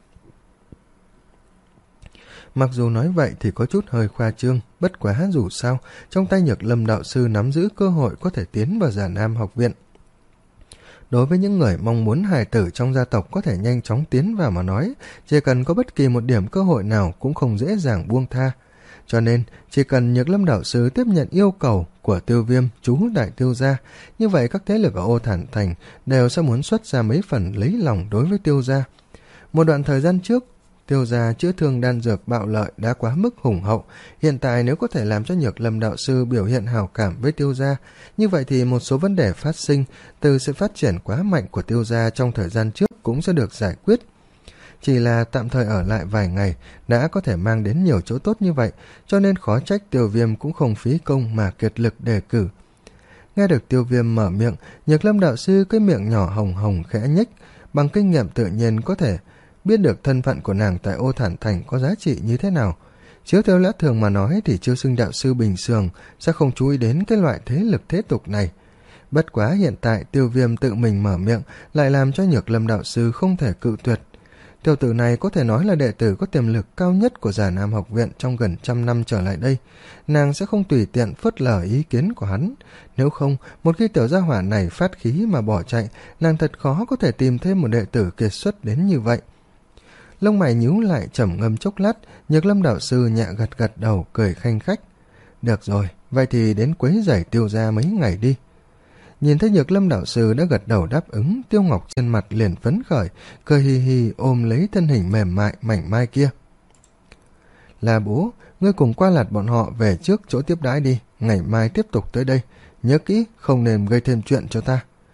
Mặc dù nói vậy thì có chút hơi khoa trương, bất quá dù sao, trong tay Nhược Lâm đạo sư nắm giữ cơ hội có thể tiến vào Già Nam học viện. Đối với những người mong muốn hài tử trong gia tộc có thể nhanh chóng tiến vào mà nói, chỉ cần có bất kỳ một điểm cơ hội nào cũng không dễ dàng buông tha. Cho nên, chỉ cần Nhược Lâm đạo sư tiếp nhận yêu cầu của Tiêu Viêm trú đại Tiêu gia, như vậy các thế lực ở Ô Thản Thành đều sẽ muốn xuất ra mấy phần lấy lòng đối với Tiêu gia. Một đoạn thời gian trước, Tiêu gia chữa thương đan dược bạo lợi đã quá mức hùng hậu, hiện tại nếu có thể làm cho Nhược Lâm đạo sư biểu hiện hảo cảm với Tiêu gia, như vậy thì một số vấn đề phát sinh từ sự phát triển quá mạnh của Tiêu gia trong thời gian trước cũng sẽ được giải quyết. Chỉ là tạm thời ở lại vài ngày đã có thể mang đến nhiều chỗ tốt như vậy, cho nên khó trách Tiêu Viêm cũng không phí công mà kiệt lực đề cử. Nghe được Tiêu Viêm mở miệng, Nhược Lâm đạo sư cái miệng nhỏ hồng hồng khẽ nhếch, bằng kinh nghiệm tự nhiên có thể biết được thân phận của nàng tại Ô Thản Thành có giá trị như thế nào. Chiếu theo lẽ thường mà nói thì chiêu sinh đạo sư bình thường sẽ không chú ý đến cái loại thế lực thế tục này. Bất quá hiện tại Tiêu Viêm tự mình mở miệng lại làm cho Nhược Lâm đạo sư không thể cự tuyệt. Tiểu tử này có thể nói là đệ tử có tiềm lực cao nhất của Già Nam học viện trong gần trăm năm trở lại đây. Nàng sẽ không tùy tiện phớt lờ ý kiến của hắn. Nếu không, một khi tiểu gia hỏa này phát khí mà bỏ chạy, nàng thật khó có thể tìm thêm một đệ tử kiệt xuất đến như vậy. Lông mày nhíu lại trầm ngâm chốc lát, Nhược Lâm đạo sư nhẹ gật gật đầu cười khanh khách. Được rồi, vậy thì đến quấy rầy Tiêu gia mấy ngày đi. Nhìn thấy Nhược Lâm đạo sư đã gật đầu đáp ứng, Tiêu Ngọc trên mặt liền phấn khởi, cười hì hì ôm lấy thân hình mềm mại mảnh mai kia. Là bố, ngươi cùng qua lạt bọn họ về trước chỗ tiếp đãi đi, ngày mai tiếp tục tới đây, nhớ kỹ không nên gây thêm chuyện cho ta.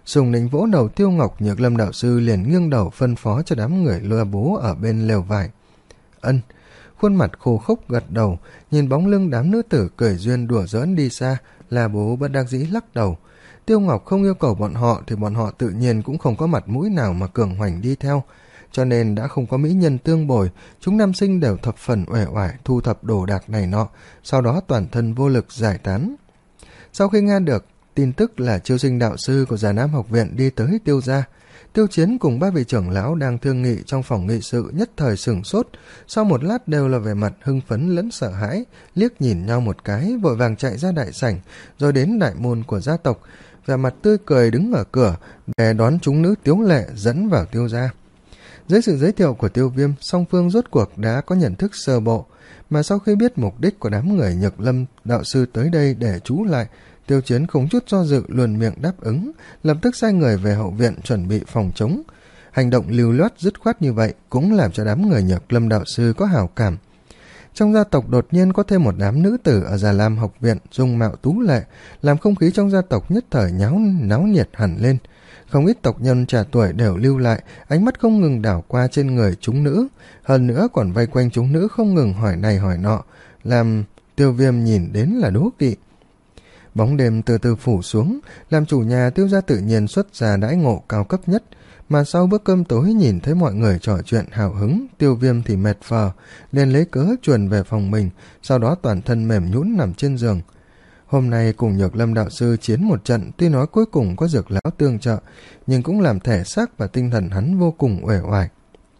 Sùng Nịnh vỗ đầu Tiêu Ngọc, Nhược Lâm đạo sư liền nghiêng đầu phân phó cho đám người loa bố ở bên lều vải. Ân. Khuôn mặt khô khốc gật đầu, nhìn bóng lưng đám nữ tử cười duyên đùa giỡn đi xa, là bố bất đắc dĩ lắc đầu. Tiêu Ngọc không yêu cầu bọn họ thì bọn họ tự nhiên cũng không có mặt mũi nào mà cường hoành đi theo, cho nên đã không có mỹ nhân tương bồi, chúng nam sinh đều thập phần uể oải thu thập đồ đạc này nọ, sau đó toàn thân vô lực giải tán. Sau khi nghe được tin tức là Chiêu Sinh đạo sư của Già Nam học viện đi tới Tiêu gia, Tiêu Chiến cùng ba vị trưởng lão đang thương nghị trong phòng nghị sự nhất thời sửng sốt, sau một lát đều là vẻ mặt hưng phấn lẫn sợ hãi, liếc nhìn nhau một cái, vội vàng chạy ra đại sảnh, rồi đến đại môn của gia tộc, vẻ mặt tươi cười đứng ở cửa để đón chúng nữ tiếu lệ dẫn vào Tiêu gia. Dưới sự giới thiệu của Tiêu Viêm, song phương rốt cuộc đã có nhận thức sơ bộ, mà sau khi biết mục đích của đám người Nhược Lâm đạo sư tới đây để trú lại, Tiêu Chiến không chút do dự luôn miệng đáp ứng, lập tức sai người về hậu viện chuẩn bị phòng chống. Hành động lưu loát dứt khoát như vậy cũng làm cho đám người Nhược Lâm đạo sư có hảo cảm. Trong gia tộc đột nhiên có thêm một đám nữ tử ở Già Lam học viện dung mạo tú lệ, làm không khí trong gia tộc nhất thời nháo náo nhiệt hẳn lên. Không ít tộc nhân trẻ tuổi đều lưu lại, ánh mắt không ngừng đảo qua trên người chúng nữ, hơn nữa còn vây quanh chúng nữ không ngừng hỏi này hỏi nọ, làm Tiêu Viêm nhìn đến là đố kỵ. Bóng đêm từ từ phủ xuống, làm chủ nhà Tiêu gia tự nhiên xuất ra đãi ngộ cao cấp nhất, mà sau bữa cơm tối nhìn thấy mọi người trò chuyện hào hứng, Tiêu Viêm thì mệt phờ, nên lấy cớ chuồn về phòng mình, sau đó toàn thân mềm nhũn nằm trên giường. Hôm nay cùng Nhược Lâm đạo sư chiến một trận, tuy nói cuối cùng có Dược lão tương trợ, nhưng cũng làm thể xác và tinh thần hắn vô cùng uể oải.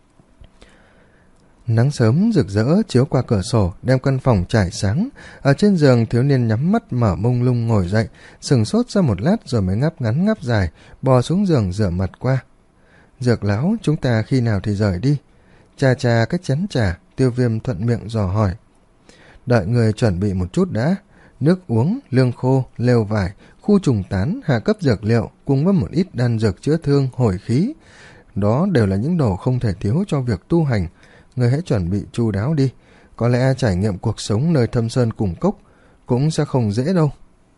Nắng sớm rực rỡ chiếu qua cửa sổ, đem căn phòng trải sáng. Ở trên giường, thiếu niên nhắm mắt mở mông lung ngồi dậy, sừng sốt ra một lát rồi mới ngáp ngắn ngáp dài, bò xuống giường rửa mặt qua. Dược lão, chúng ta khi nào thì rời đi? Trà trà cách chén trà, Tiêu Viêm thuận miệng dò hỏi. Đợi người chuẩn bị một chút đã. Nước uống, lương khô, lều vải, khu trùng tán, hạ cấp dược liệu cùng với một ít đan dược chữa thương, hồi khí. Đó đều là những đồ không thể thiếu cho việc tu hành. Người hãy chuẩn bị chu đáo đi. Có lẽ trải nghiệm cuộc sống nơi thâm sơn cùng cốc cũng sẽ không dễ đâu.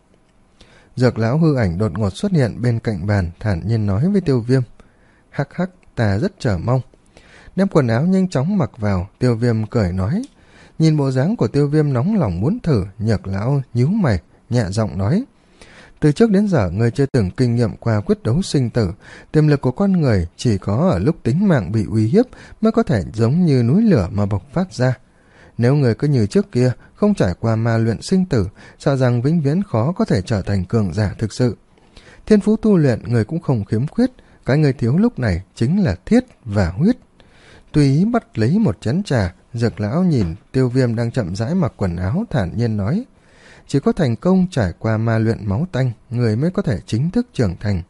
Dược lão hư ảnh đột ngột xuất hiện bên cạnh bàn, thản nhiên nói với Tiêu Viêm. Hắc hắc, ta rất chờ mong. Đem quần áo nhanh chóng mặc vào, Tiêu Viêm cười nói. Nhìn bộ dáng của Tiêu Viêm nóng lòng muốn thử, Nhược lão nhíu mày, nhẹ giọng nói. Từ trước đến giờ người chưa từng kinh nghiệm qua quyết đấu sinh tử, tiềm lực của con người chỉ có ở lúc tính mạng bị uy hiếp mới có thể giống như núi lửa mà bộc phát ra. Nếu người cứ như trước kia, không trải qua ma luyện sinh tử, sợ rằng vĩnh viễn khó có thể trở thành cường giả thực sự. Thiên phú tu luyện người cũng không khiếm khuyết, cái người thiếu lúc này chính là thiết và huyết. Tùy ý bắt lấy một chén trà, Dược lão nhìn Tiêu Viêm đang chậm rãi mặc quần áo, thản nhiên nói. Chỉ có thành công trải qua ma luyện máu tanh, người mới có thể chính thức trưởng thành.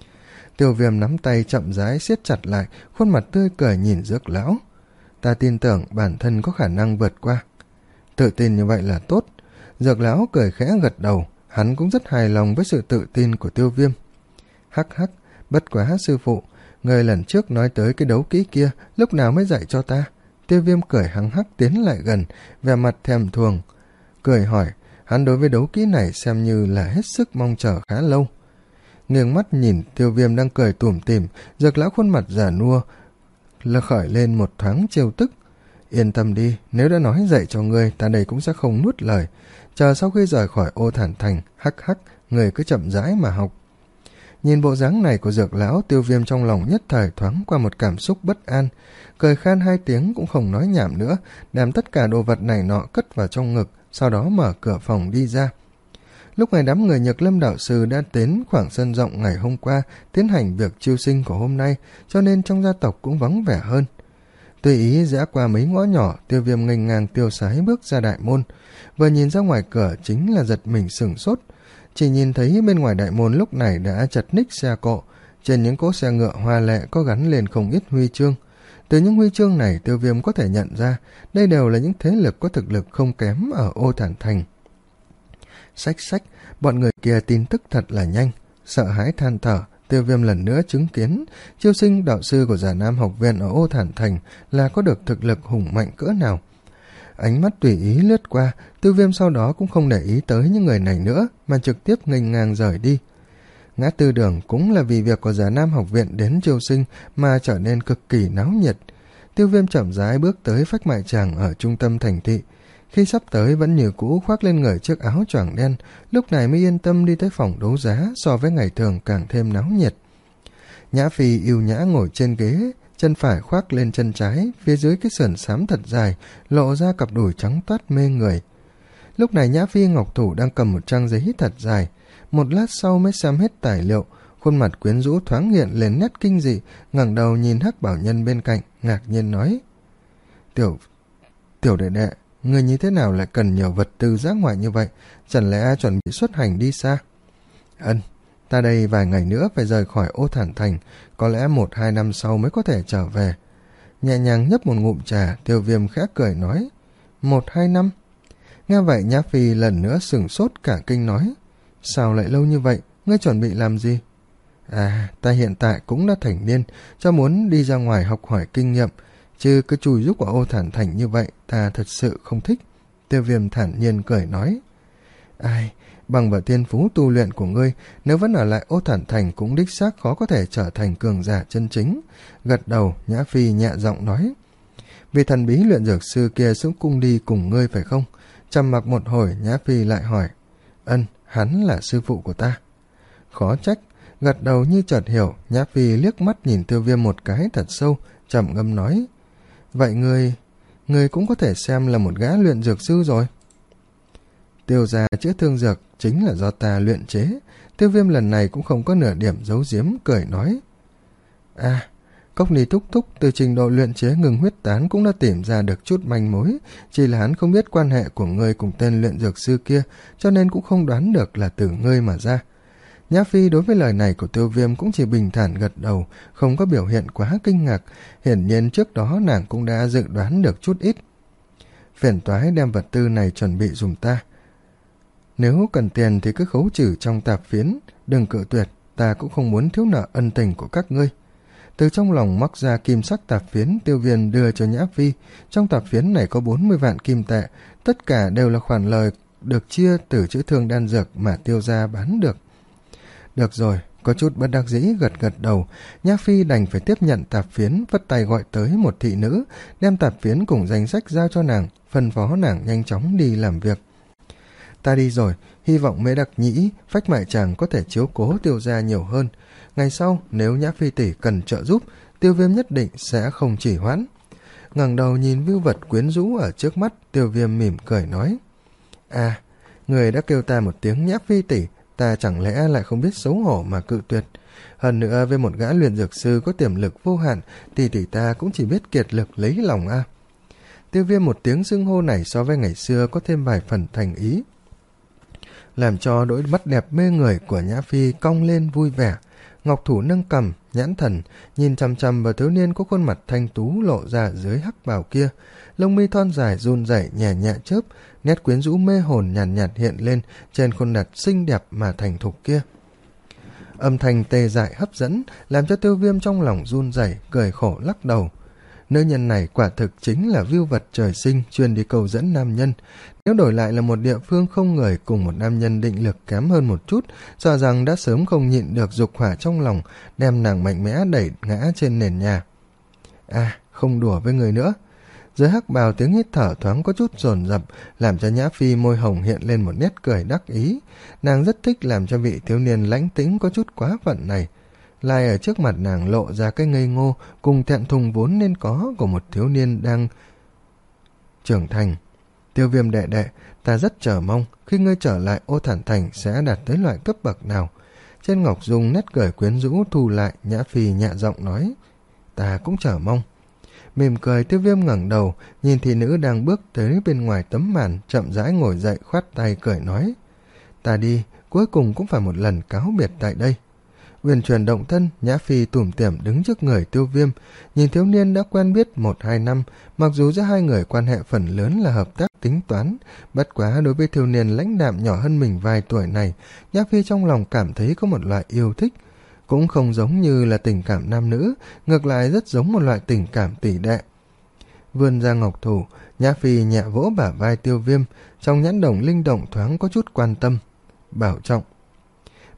Tiêu Viêm nắm tay chậm rãi siết chặt lại, khuôn mặt tươi cười nhìn Dược lão. Ta tin tưởng bản thân có khả năng vượt qua. Tự tin như vậy là tốt. Dược lão cười khẽ gật đầu, hắn cũng rất hài lòng với sự tự tin của Tiêu Viêm. Hắc hắc, bất quá sư phụ, người lần trước nói tới cái đấu kỹ kia, lúc nào mới dạy cho ta? Tiêu Viêm cười hăng hắc tiến lại gần, vẻ mặt thèm thuồng. Cười hỏi, hắn đối với đấu kỹ này xem như là hết sức mong chờ khá lâu. Nghiêng mắt nhìn Tiêu Viêm đang cười tủm tỉm, Dược lão khuôn mặt già nua là khởi lên một thoáng trêu tức. Yên tâm đi, nếu đã nói dạy cho ngươi, ta đây cũng sẽ không nuốt lời. Chờ sau khi rời khỏi Ô Thản Thành, hắc hắc, người cứ chậm rãi mà học. Nhìn bộ dáng này của Dược lão, Tiêu Viêm trong lòng nhất thời thoáng qua một cảm xúc bất an, cười khan hai tiếng cũng không nói nhảm nữa, đem tất cả đồ vật này nọ cất vào trong ngực, sau đó mở cửa phòng đi ra. Lúc này đám người Nhược Lâm đạo sư đã đến khoảng sân rộng ngày hôm qua tiến hành việc chiêu sinh của hôm nay, cho nên trong gia tộc cũng vắng vẻ hơn. Tùy ý rẽ qua mấy ngõ nhỏ, Tiêu Viêm nghênh ngang tiêu sái bước ra đại môn, vừa nhìn ra ngoài cửa chính là giật mình sửng sốt. Chỉ nhìn thấy bên ngoài đại môn lúc này đã chật ních xe cộ, trên những cỗ xe ngựa hoa lệ có gắn lên không ít huy chương. Từ những huy chương này, Tiêu Viêm có thể nhận ra đây đều là những thế lực có thực lực không kém ở Ô Thản Thành. Xách xách, bọn người kia tin tức thật là nhanh. Sợ hãi than thở, Tiêu Viêm lần nữa chứng kiến chiêu sinh đạo sư của Già Nam học viện ở Ô Thản Thành là có được thực lực hùng mạnh cỡ nào. Ánh mắt tùy ý lướt qua, Tiêu Viêm sau đó cũng không để ý tới những người này nữa, mà trực tiếp nghênh ngang rời đi. ngã tư đường cũng là vì việc của Già Nam học viện đến chiêu sinh mà trở nên cực kỳ náo nhiệt. Tiêu Viêm chậm rãi bước tới phách mại tràng ở trung tâm thành thị. Khi sắp tới vẫn như cũ khoác lên người chiếc áo choàng đen, lúc này mới yên tâm đi tới phòng đấu giá, so với ngày thường càng thêm náo nhiệt. Nhã Phi yêu nhã ngồi trên ghế, chân phải khoác lên chân trái, phía dưới cái sườn xám thật dài, lộ ra cặp đùi trắng toát mê người. Lúc này Nhã Phi ngọc thủ đang cầm một trang giấy thật dài, một lát sau mới xem hết tài liệu, khuôn mặt quyến rũ thoáng hiện lên nét kinh dị, ngẩng đầu nhìn Hắc Bảo Nhân bên cạnh, ngạc nhiên nói: Tiểu... Tiểu đệ đệ, người như thế nào lại cần nhiều vật tư dã ngoại như vậy, chẳng lẽ chuẩn bị xuất hành đi xa? Ân, ta đây vài ngày nữa phải rời khỏi Ô Thản Thành, có lẽ một hai năm sau mới có thể trở về. Nhẹ nhàng nhấp một ngụm trà, Tiêu Viêm khẽ cười nói: Một hai năm? Nghe vậy Nhã Phi lần nữa sửng sốt cả kinh nói: Sao lại lâu như vậy, ngươi chuẩn bị làm gì? À, ta hiện tại cũng đã thành niên, cho muốn đi ra ngoài học hỏi kinh nghiệm, chứ cứ chùi rúc ở Ô Thản Thành như vậy ta thật sự không thích. Tiêu Viêm thản nhiên cười nói: Ai, bằng vào thiên phú tu luyện của ngươi, nếu vẫn ở lại Ô Thản Thành cũng đích xác khó có thể trở thành cường giả chân chính. Gật đầu, Nhã Phi nhẹ giọng nói: Vì thần bí luyện dược sư kia xuống cung đi cùng ngươi phải không? Trầm mặc một hồi, Nhã Phi lại hỏi: Ân, hắn là sư phụ của ta. Khó trách. Gật đầu như chợt hiểu, Nhã Phi liếc mắt nhìn Tiêu Viêm một cái thật sâu, trầm ngâm nói: Vậy ngươi, ngươi cũng có thể xem là một gã luyện dược sư rồi. Tiêu gia chữa thương dược chính là do ta luyện chế. Tiêu Viêm lần này cũng không có nửa điểm giấu giếm, cười nói: À, Cốc Ly thúc thúc từ trình độ luyện chế ngừng huyết tán cũng đã tìm ra được chút manh mối, chỉ là hắn không biết quan hệ của ngươi cùng tên luyện dược sư kia, cho nên cũng không đoán được là từ ngươi mà ra. Nhã Phi đối với lời này của Tiêu Viêm cũng chỉ bình thản gật đầu, không có biểu hiện quá kinh ngạc, hiển nhiên trước đó nàng cũng đã dự đoán được chút ít. Phiền toái đem vật tư này chuẩn bị dùng ta. Nếu cần tiền thì cứ khấu trừ trong tạp phiến, đừng cự tuyệt, ta cũng không muốn thiếu nợ ân tình của các ngươi. Từ trong lòng móc ra kim sắc tạp phiến, Tiêu Viêm đưa cho Nhã Phi. Trong tạp phiến này có bốn mươi vạn kim tệ, tất cả đều là khoản lời được chia từ chữ thương đan dược mà Tiêu gia bán được. Được rồi, có chút bất đắc dĩ gật gật đầu, Nhã Phi đành phải tiếp nhận tạp phiến, vất tay gọi tới một thị nữ, đem tạp phiến cùng danh sách giao cho nàng, phân phó nàng nhanh chóng đi làm việc. Ta đi rồi, hy vọng Mễ Đặc Nhĩ, phách mại chàng có thể chiếu cố Tiêu gia nhiều hơn. Ngày sau, nếu Nhã Phi tỷ cần trợ giúp, Tiêu Viêm nhất định sẽ không chỉ hoãn. Ngẩng đầu nhìn vưu vật quyến rũ ở trước mắt, Tiêu Viêm mỉm cười nói: À, người đã kêu ta một tiếng Nhã Phi tỷ, ta chẳng lẽ lại không biết xấu hổ mà cự tuyệt. Hơn nữa với một gã luyện dược sư có tiềm lực vô hạn, tỷ tỷ ta cũng chỉ biết kiệt lực lấy lòng a. Tiêu Viêm một tiếng xưng hô này so với ngày xưa có thêm vài phần thành ý, làm cho đôi mắt đẹp mê người của Nhã Phi cong lên vui vẻ. Ngọc thủ nâng cằm, nhãn thần nhìn chằm chằm vào thiếu niên có khuôn mặt thanh tú lộ ra dưới hắc bào kia, lông mi thon dài run rẩy nhẹ nhẹ chớp, nét quyến rũ mê hồn nhàn nhạt, nhạt hiện lên trên khuôn mặt xinh đẹp mà thành thục kia. Âm thanh tê dại hấp dẫn làm cho Tiêu Viêm trong lòng run rẩy, cười khổ lắc đầu. Nữ nhân này quả thực chính là vưu vật trời sinh chuyên đi cầu dẫn nam nhân. Nếu đổi lại là một địa phương không người cùng một nam nhân định lực kém hơn một chút, sợ rằng đã sớm không nhịn được dục hỏa trong lòng, đem nàng mạnh mẽ đẩy ngã trên nền nhà. À, không đùa với người nữa. Dưới hắc bào tiếng hít thở thoáng có chút dồn dập, làm cho Nhã Phi môi hồng hiện lên một nét cười đắc ý. Nàng rất thích làm cho vị thiếu niên lãnh tĩnh có chút quá phận này lại ở trước mặt nàng lộ ra cái ngây ngô cùng thẹn thùng vốn nên có của một thiếu niên đang trưởng thành. Tiêu Viêm đệ đệ, ta rất chờ mong khi ngươi trở lại Ô Thản Thành sẽ đạt tới loại cấp bậc nào. Trên ngọc dung nét cười quyến rũ thu lại, Nhã Phi nhẹ giọng nói: Ta cũng chờ mong. Mỉm cười, Tiêu Viêm ngẩng đầu nhìn thị nữ đang bước tới bên ngoài tấm màn, chậm rãi ngồi dậy khoát tay cười nói: Ta đi, cuối cùng cũng phải một lần cáo biệt tại đây. Uyển chuyển động thân, Nhã Phi tủm tỉm đứng trước người Tiêu Viêm, nhìn thiếu niên đã quen biết một hai năm, mặc dù giữa hai người quan hệ phần lớn là hợp tác tính toán, bất quá đối với thiếu niên lãnh đạm nhỏ hơn mình vài tuổi này, Nhã Phi trong lòng cảm thấy có một loại yêu thích, cũng không giống như là tình cảm nam nữ, ngược lại rất giống một loại tình cảm tỷ đệ. Vươn ra ngọc thủ, Nhã Phi nhẹ vỗ bả vai Tiêu Viêm, trong nhãn đồng linh động thoáng có chút quan tâm. Bảo trọng.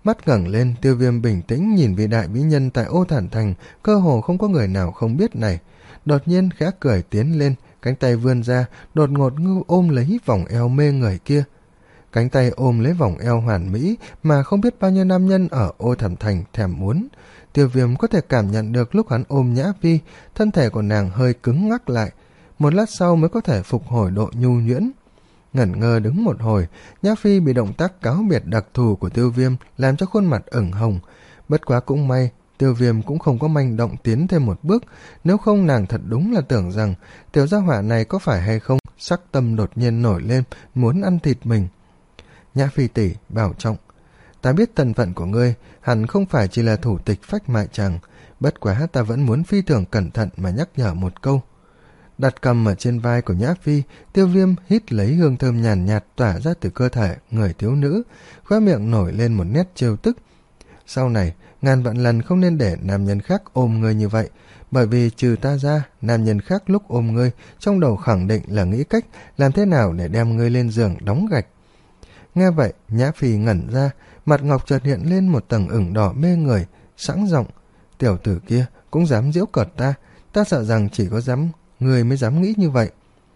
Mắt ngẩng lên, Tiêu Viêm bình tĩnh nhìn vị đại mỹ nhân tại Ô Thản Thành, cơ hồ không có người nào không biết này. Đột nhiên khẽ cười tiến lên, cánh tay vươn ra, đột ngột ngưu ôm lấy vòng eo mê người kia. Cánh tay ôm lấy vòng eo hoàn mỹ mà không biết bao nhiêu nam nhân ở Ô Thản Thành thèm muốn. Tiêu Viêm có thể cảm nhận được lúc hắn ôm Nhã Phi, thân thể của nàng hơi cứng ngắc lại, một lát sau mới có thể phục hồi độ nhu nhuyễn. Ngẩn ngơ đứng một hồi, Nhã Phi bị động tác cáo biệt đặc thù của Tiêu Viêm làm cho khuôn mặt ửng hồng. Bất quá cũng may, Tiêu Viêm cũng không có manh động tiến thêm một bước, nếu không nàng thật đúng là tưởng rằng tiểu gia hỏa này có phải hay không sắc tâm đột nhiên nổi lên, muốn ăn thịt mình. Nhã Phi tỷ, bảo trọng. Ta biết thân phận của ngươi, hẳn không phải chỉ là thủ tịch phách mại chàng, bất quá ta vẫn muốn phi thường cẩn thận mà nhắc nhở một câu. Đặt cầm ở trên vai của Nhã Phi, Tiêu Viêm hít lấy hương thơm nhàn nhạt, nhạt tỏa ra từ cơ thể người thiếu nữ, khóe miệng nổi lên một nét trêu tức. Sau này, ngàn vạn lần không nên để nam nhân khác ôm ngươi như vậy, bởi vì trừ ta ra, nam nhân khác lúc ôm ngươi, trong đầu khẳng định là nghĩ cách làm thế nào để đem ngươi lên giường đóng gạch. Nghe vậy, Nhã Phi ngẩn ra, mặt ngọc chợt hiện lên một tầng ửng đỏ mê người, sẵn giọng, tiểu tử kia cũng dám giễu cợt ta, ta sợ rằng chỉ có dám người mới dám nghĩ như vậy.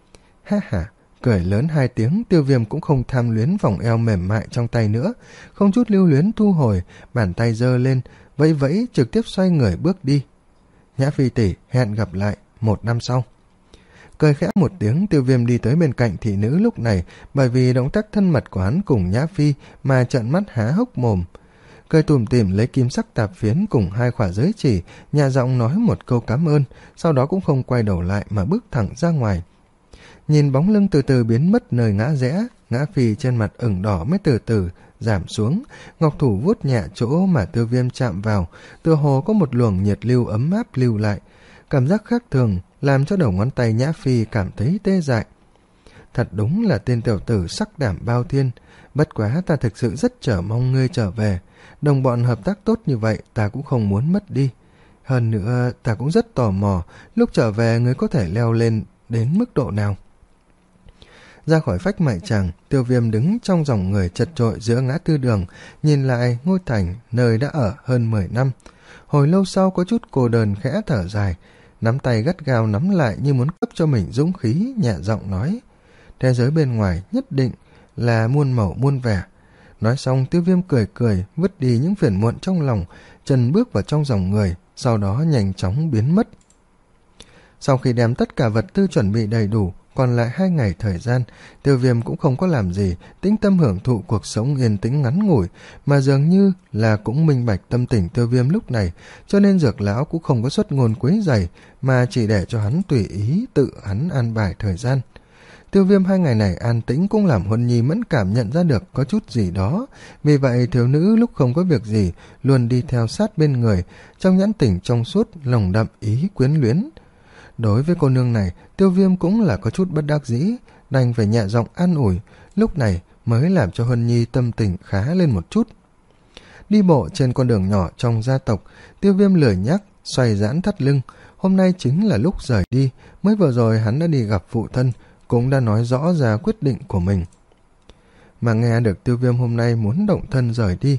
Ha ha, cười lớn hai tiếng, Tiêu Viêm cũng không tham luyến vòng eo mềm mại trong tay nữa, không chút lưu luyến thu hồi, bàn tay giơ lên, vẫy vẫy trực tiếp xoay người bước đi. Nhã Phi tỷ, hẹn gặp lại một năm sau. Cười khẽ một tiếng, Tiêu Viêm đi tới bên cạnh thị nữ lúc này, bởi vì động tác thân mật của hắn cùng Nhã Phi mà trợn mắt há hốc mồm. Cười tủm tỉm lấy kim sắc tạp phiến cùng hai khỏa giới chỉ, nhẹ giọng nói một câu cảm ơn, sau đó cũng không quay đầu lại mà bước thẳng ra ngoài. Nhìn bóng lưng từ từ biến mất nơi ngã rẽ, Nhã Phi trên mặt ửng đỏ mới từ từ giảm xuống, ngọc thủ vuốt nhẹ chỗ mà Tiêu Viêm chạm vào, tựa hồ có một luồng nhiệt lưu ấm áp lưu lại, cảm giác khác thường làm cho đầu ngón tay Nhã Phi cảm thấy tê dại. Thật đúng là tên tiểu tử sắc đảm bao thiên, bất quá ta thực sự rất chờ mong ngươi trở về, đồng bọn hợp tác tốt như vậy ta cũng không muốn mất đi. Hơn nữa ta cũng rất tò mò lúc trở về ngươi có thể leo lên đến mức độ nào. Ra khỏi phách mại chàng, Tiêu Viêm đứng trong dòng người chật chội giữa ngã tư đường, nhìn lại ngôi thành nơi đã ở hơn mười năm. Hồi lâu sau có chút cô đơn khẽ thở dài, nắm tay gắt gao nắm lại như muốn cấp cho mình dũng khí, nhẹ giọng nói, thế giới bên ngoài nhất định là muôn màu muôn vẻ. Nói xong, Tiêu Viêm cười cười, vứt đi những phiền muộn trong lòng, chân bước vào trong dòng người, sau đó nhanh chóng biến mất. Sau khi đem tất cả vật tư chuẩn bị đầy đủ, còn lại hai ngày thời gian, Tiêu Viêm cũng không có làm gì, tĩnh tâm hưởng thụ cuộc sống yên tĩnh ngắn ngủi, mà dường như là cũng minh bạch tâm tình Tiêu Viêm lúc này, cho nên Dược lão cũng không có xuất ngôn quấy rầy, mà chỉ để cho hắn tùy ý tự hắn an bài thời gian. Tiêu Viêm hai ngày này an tĩnh cũng làm Huân Nhi mẫn cảm nhận ra được có chút gì đó, vì vậy thiếu nữ lúc không có việc gì luôn đi theo sát bên người, trong nhãn tỉnh trong suốt, lòng đậm ý quyến luyến. Đối với cô nương này, Tiêu Viêm cũng là có chút bất đắc dĩ, đành phải nhẹ giọng an ủi, lúc này mới làm cho Huân Nhi tâm tình khá lên một chút. Đi bộ trên con đường nhỏ trong gia tộc, Tiêu Viêm lười nhắc, xoay giãn thắt lưng, hôm nay chính là lúc rời đi, mới vừa rồi hắn đã đi gặp phụ thân, cũng đã nói rõ ra quyết định của mình. Mà nghe được Tiêu Viêm hôm nay muốn động thân rời đi,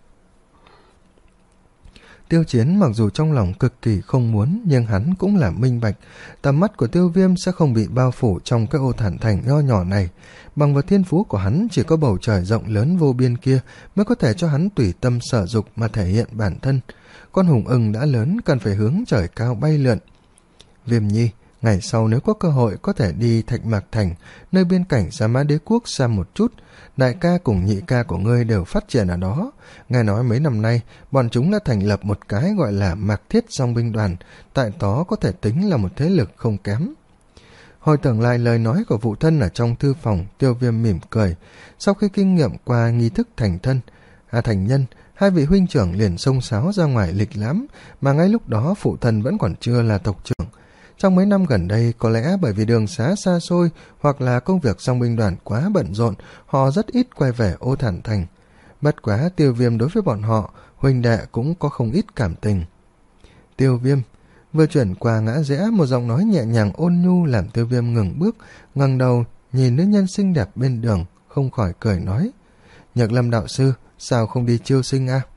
Tiêu Chiến mặc dù trong lòng cực kỳ không muốn, nhưng hắn cũng là minh bạch, tầm mắt của Tiêu Viêm sẽ không bị bao phủ trong cái Ô Thản Thành nho nhỏ này. Bằng vào thiên phú của hắn, chỉ có bầu trời rộng lớn vô biên kia mới có thể cho hắn tùy tâm sở dục mà thể hiện bản thân. Con hùng ưng đã lớn, cần phải hướng trời cao bay lượn. Viêm Nhi, ngày sau nếu có cơ hội có thể đi Thạch Mạc Thành, nơi biên cảnh Sa Mã Đế Quốc xa một chút, đại ca cùng nhị ca của ngươi đều phát triển ở đó. Nghe nói mấy năm nay, bọn chúng đã thành lập một cái gọi là Mạc Thiết Dòng binh đoàn, tại đó có thể tính là một thế lực không kém. Hồi tưởng lại lời nói của phụ thân ở trong thư phòng, Tiêu Viêm mỉm cười. Sau khi kinh nghiệm qua nghi thức thành thân, à thành nhân, hai vị huynh trưởng liền xông xáo ra ngoài lịch lãm, mà ngay lúc đó phụ thân vẫn còn chưa là tộc trưởng. Trong mấy năm gần đây, có lẽ bởi vì đường xá xa xôi hoặc là công việc song binh đoàn quá bận rộn, họ rất ít quay về Ô Thản Thành. Bất quá Tiêu Viêm đối với bọn họ, huynh đệ cũng có không ít cảm tình. Tiêu Viêm vừa chuyển qua ngã rẽ, một giọng nói nhẹ nhàng ôn nhu làm Tiêu Viêm ngừng bước, ngẩng đầu nhìn nữ nhân xinh đẹp bên đường, không khỏi cười nói, Nhược Lâm đạo sư, sao không đi chiêu sinh à?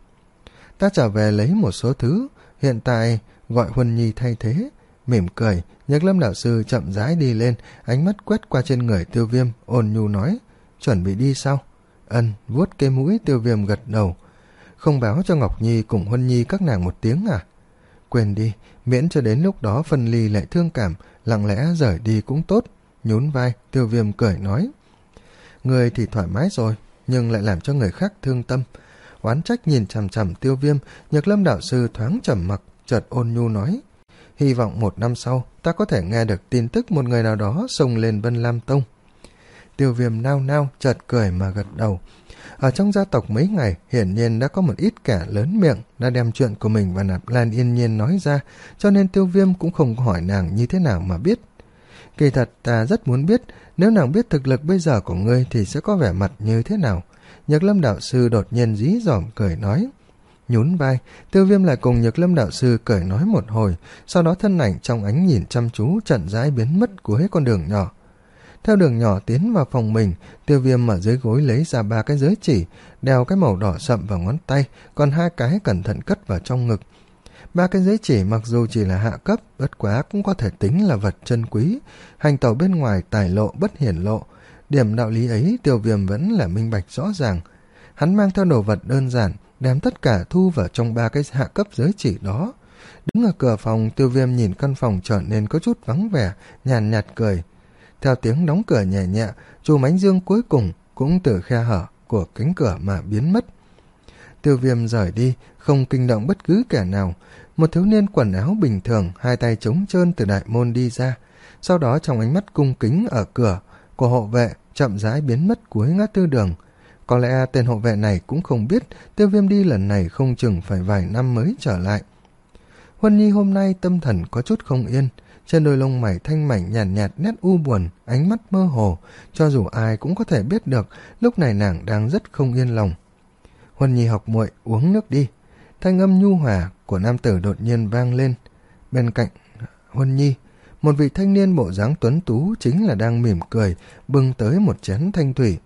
Ta trở về lấy một số thứ, hiện tại gọi Huân Nhi thay thế. Mỉm cười, Nhược Lâm đạo sư chậm rãi đi lên, ánh mắt quét qua trên người Tiêu Viêm, ôn nhu nói, chuẩn bị đi sao? Ân, vuốt cái mũi. Tiêu Viêm gật đầu. Không báo cho Ngọc Nhi cùng Huân Nhi các nàng một tiếng à? Quên đi, miễn cho đến lúc đó phân ly lại thương cảm, lặng lẽ rời đi cũng tốt. Nhún vai, Tiêu Viêm cười nói, người thì thoải mái rồi, nhưng lại làm cho người khác thương tâm. Oán trách nhìn chằm chằm Tiêu Viêm, Nhược Lâm đạo sư thoáng trầm mặc, chợt ôn nhu nói, hy vọng một năm sau ta có thể nghe được tin tức một người nào đó xông lên Vân Lam Tông. Tiêu Viêm nao nao, chợt cười mà gật đầu. Ở trong gia tộc mấy ngày, hiển nhiên đã có một ít kẻ lớn miệng đã đem chuyện của mình và Nạp Lan Yên Nhiên nói ra, cho nên Tiêu Viêm cũng không hỏi nàng như thế nào mà biết. Kỳ thật ta rất muốn biết, nếu nàng biết thực lực bây giờ của ngươi thì sẽ có vẻ mặt như thế nào. Nhược Lâm đạo sư đột nhiên dí dỏm cười nói. Nhún vai, Tiêu Viêm lại cùng Nhược Lâm đạo sư cười nói một hồi, sau đó thân ảnh trong ánh nhìn chăm chú chậm rãi biến mất cuối con đường nhỏ. Theo đường nhỏ tiến vào phòng mình, Tiêu Viêm ở dưới gối lấy ra ba cái giới chỉ, đeo cái màu đỏ sậm vào ngón tay, còn hai cái cẩn thận cất vào trong ngực. Ba cái giới chỉ mặc dù chỉ là hạ cấp, bất quá cũng có thể tính là vật chân quý, hành tẩu bên ngoài tài lộ bất hiển lộ. Điểm đạo lý ấy Tiêu Viêm vẫn là minh bạch rõ ràng. Hắn mang theo đồ vật đơn giản, đem tất cả thu vào trong ba cái hạ cấp giới chỉ đó. Đứng ở cửa phòng, Tiêu Viêm nhìn căn phòng trở nên có chút vắng vẻ, nhàn nhạt cười. Theo tiếng đóng cửa nhẹ nhẹ, chùm ánh dương cuối cùng cũng từ khe hở của cánh cửa mà biến mất. Tiêu Viêm rời đi, không kinh động bất cứ kẻ nào. Một thiếu niên quần áo bình thường, hai tay trống trơn từ đại môn đi ra. Sau đó trong ánh mắt cung kính ở cửa của hộ vệ chậm rãi biến mất cuối ngã tư đường. Có lẽ tên hộ vệ này cũng không biết Tiêu Viêm đi lần này không chừng phải vài năm mới trở lại. Huân Nhi hôm nay tâm thần có chút không yên, trên đôi lông mày thanh mảnh nhàn nhạt, nhạt nét u buồn, ánh mắt mơ hồ, cho dù ai cũng có thể biết được lúc này nàng đang rất không yên lòng. Huân Nhi học muội, uống nước đi. Thanh âm nhu hòa của nam tử đột nhiên vang lên. Bên cạnh Huân Nhi, một vị thanh niên bộ dáng tuấn tú chính là đang mỉm cười bưng tới một chén thanh thủy.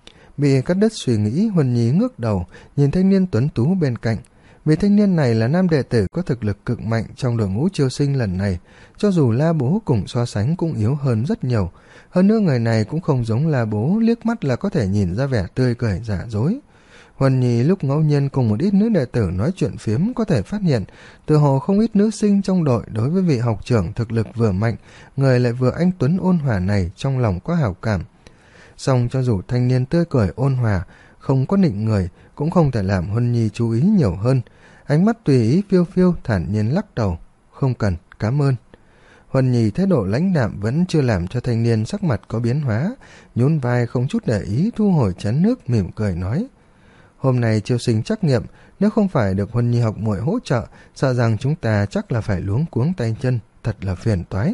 Bị cắt đứt suy nghĩ, Huân Nhi ngước đầu nhìn thanh niên tuấn tú bên cạnh. Vì thanh niên này là nam đệ tử có thực lực cực mạnh trong đội ngũ chiêu sinh lần này, cho dù La Bố cùng so sánh cũng yếu hơn rất nhiều. Hơn nữa người này cũng không giống La Bố, liếc mắt là có thể nhìn ra vẻ tươi cười giả dối. Huân Nhi lúc ngẫu nhiên cùng một ít nữ đệ tử nói chuyện phiếm có thể phát hiện, từ hồ không ít nữ sinh trong đội đối với vị học trưởng thực lực vừa mạnh, người lại vừa anh tuấn ôn hòa này trong lòng có hảo cảm. Song cho dù thanh niên tươi cười ôn hòa, không có nịnh người, cũng không thể làm Huân Nhi chú ý nhiều hơn. Ánh mắt tùy ý phiêu phiêu thản nhiên lắc đầu. Không cần, cảm ơn. Huân Nhi thái độ lãnh đạm vẫn chưa làm cho thanh niên sắc mặt có biến hóa, nhún vai không chút để ý thu hồi chén nước mỉm cười nói. Hôm nay chiêu sinh trắc nghiệm, nếu không phải được Huân Nhi học muội hỗ trợ, sợ rằng chúng ta chắc là phải luống cuống tay chân, thật là phiền toái.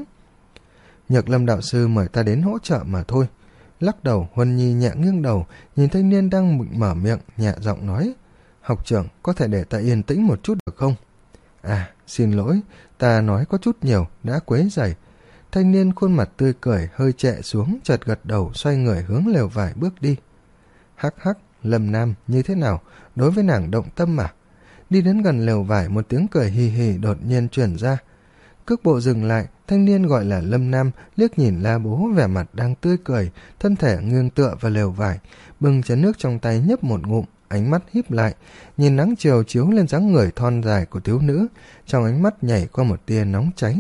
Nhược Lâm đạo sư mời ta đến hỗ trợ mà thôi. Lắc đầu, Huân Nhi nhẹ nghiêng đầu, nhìn thanh niên đang mở miệng, nhẹ giọng nói. Học trưởng, có thể để ta yên tĩnh một chút được không? À, xin lỗi, ta nói có chút nhiều, đã quấy rầy. Thanh niên khuôn mặt tươi cười, hơi trệ xuống, chợt gật đầu, xoay người hướng lều vải bước đi. Hắc hắc, Lâm Nam, như thế nào? Đối với nàng động tâm à? Đi đến gần lều vải, một tiếng cười hì hì đột nhiên truyền ra. Cước bộ dừng lại, thanh niên gọi là Lâm Nam liếc nhìn La Bố vẻ mặt đang tươi cười, thân thể nghiêng tựa vào lều vải, bưng chén nước trong tay nhấp một ngụm, ánh mắt híp lại, nhìn nắng chiều chiếu lên dáng người thon dài của thiếu nữ, trong ánh mắt nhảy qua một tia nóng cháy.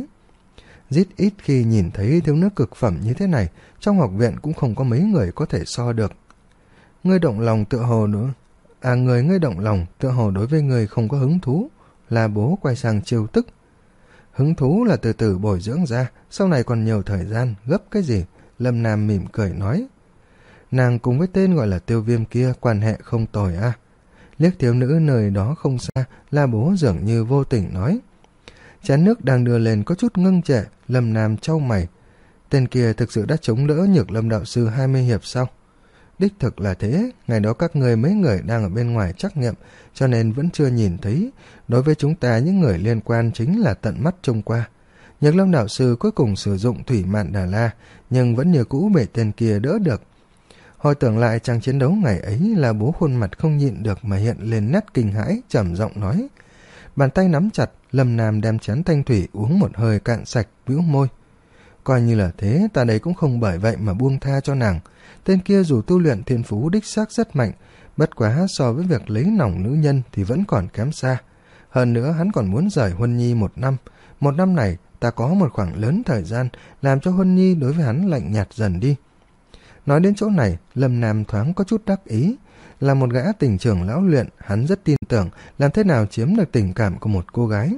Rất ít khi nhìn thấy thiếu nữ cực phẩm như thế này, trong học viện cũng không có mấy người có thể so được. Ngươi động lòng tựa hồ nữa, à người ngươi động lòng tựa hồ đối với người không có hứng thú. La Bố quay sang trêu tức. Hứng thú là từ từ bồi dưỡng ra, sau này còn nhiều thời gian, gấp cái gì? Lâm Nam mỉm cười nói. Nàng cùng với tên gọi là Tiêu Viêm kia quan hệ không tồi à? Liếc thiếu nữ nơi đó không xa, La Bố dường như vô tình nói. Chén nước đang đưa lên có chút ngưng trệ, Lâm Nam chau mày. Tên kia thực sự đã chống đỡ Nhược Lâm đạo sư hai mươi hiệp sao? Đích thực là thế, ngày đó các người mấy người đang ở bên ngoài trắc nghiệm, cho nên vẫn chưa nhìn thấy. Đối với chúng ta những người liên quan chính là tận mắt trông qua. Nhược Lâm đạo sư cuối cùng sử dụng thủy mạn Đà La, nhưng vẫn như cũ bị tên kia đỡ được. Hồi tưởng lại chàng chiến đấu ngày ấy, là bố khuôn mặt không nhịn được mà hiện lên nét kinh hãi, trầm giọng nói. Bàn tay nắm chặt, Lâm Nam đem chén thanh thủy uống một hơi cạn sạch, bĩu môi. Coi như là thế, ta đây cũng không bởi vậy mà buông tha cho nàng. Tên kia dù tu luyện thiên phú đích xác rất mạnh, bất quá so với việc lấy lòng nữ nhân thì vẫn còn kém xa. Hơn nữa hắn còn muốn rời Huân Nhi một năm. Một năm này ta có một khoảng lớn thời gian làm cho Huân Nhi đối với hắn lạnh nhạt dần đi. Nói đến chỗ này, Lâm Nam thoáng có chút đắc ý. Là một gã tình trưởng lão luyện, hắn rất tin tưởng làm thế nào chiếm được tình cảm của một cô gái.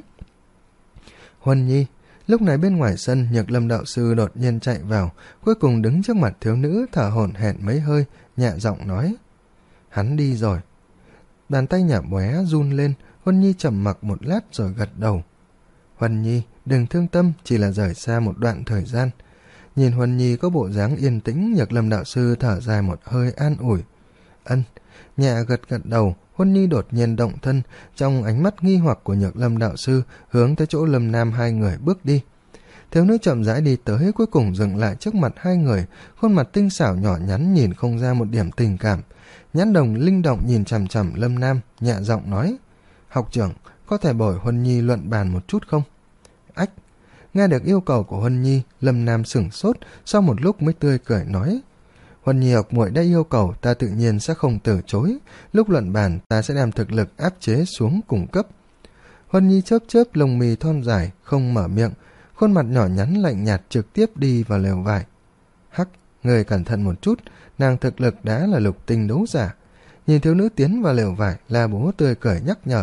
Huân Nhi. Lúc này bên ngoài sân, Nhược Lâm đạo sư đột nhiên chạy vào, cuối cùng đứng trước mặt thiếu nữ, thở hổn hển mấy hơi, nhẹ giọng nói. Hắn đi rồi. Bàn tay nhỏ bé run lên, Huân Nhi trầm mặc một lát rồi gật đầu. Huân Nhi, đừng thương tâm, chỉ là rời xa một đoạn thời gian. Nhìn Huân Nhi có bộ dáng yên tĩnh, Nhược Lâm đạo sư thở dài một hơi an ủi. Ân. Nhẹ gật gật đầu, Huân Nhi đột nhiên động thân, trong ánh mắt nghi hoặc của Nhược Lâm đạo sư hướng tới chỗ Lâm Nam hai người bước đi. Thiếu nữ chậm rãi đi tới, cuối cùng dừng lại trước mặt hai người, khuôn mặt tinh xảo nhỏ nhắn nhìn không ra một điểm tình cảm. Nhãn đồng linh động nhìn chằm chằm Lâm Nam, nhẹ giọng nói. Học trưởng, có thể bồi Huân Nhi luận bàn một chút không? Ách. Nghe được yêu cầu của Huân Nhi, Lâm Nam sửng sốt, sau một lúc mới tươi cười nói. Huân Nhi học muội đã yêu cầu, ta tự nhiên sẽ không từ chối. Lúc luận bàn, ta sẽ đem thực lực áp chế xuống cùng cấp. Huân Nhi chớp chớp lông mì thon dài, không mở miệng, khuôn mặt nhỏ nhắn lạnh nhạt trực tiếp đi vào lều vải. Hắc, người cẩn thận một chút, nàng thực lực đã là lục tinh đấu giả. Nhìn thiếu nữ tiến vào lều vải, La Bố tươi cười nhắc nhở.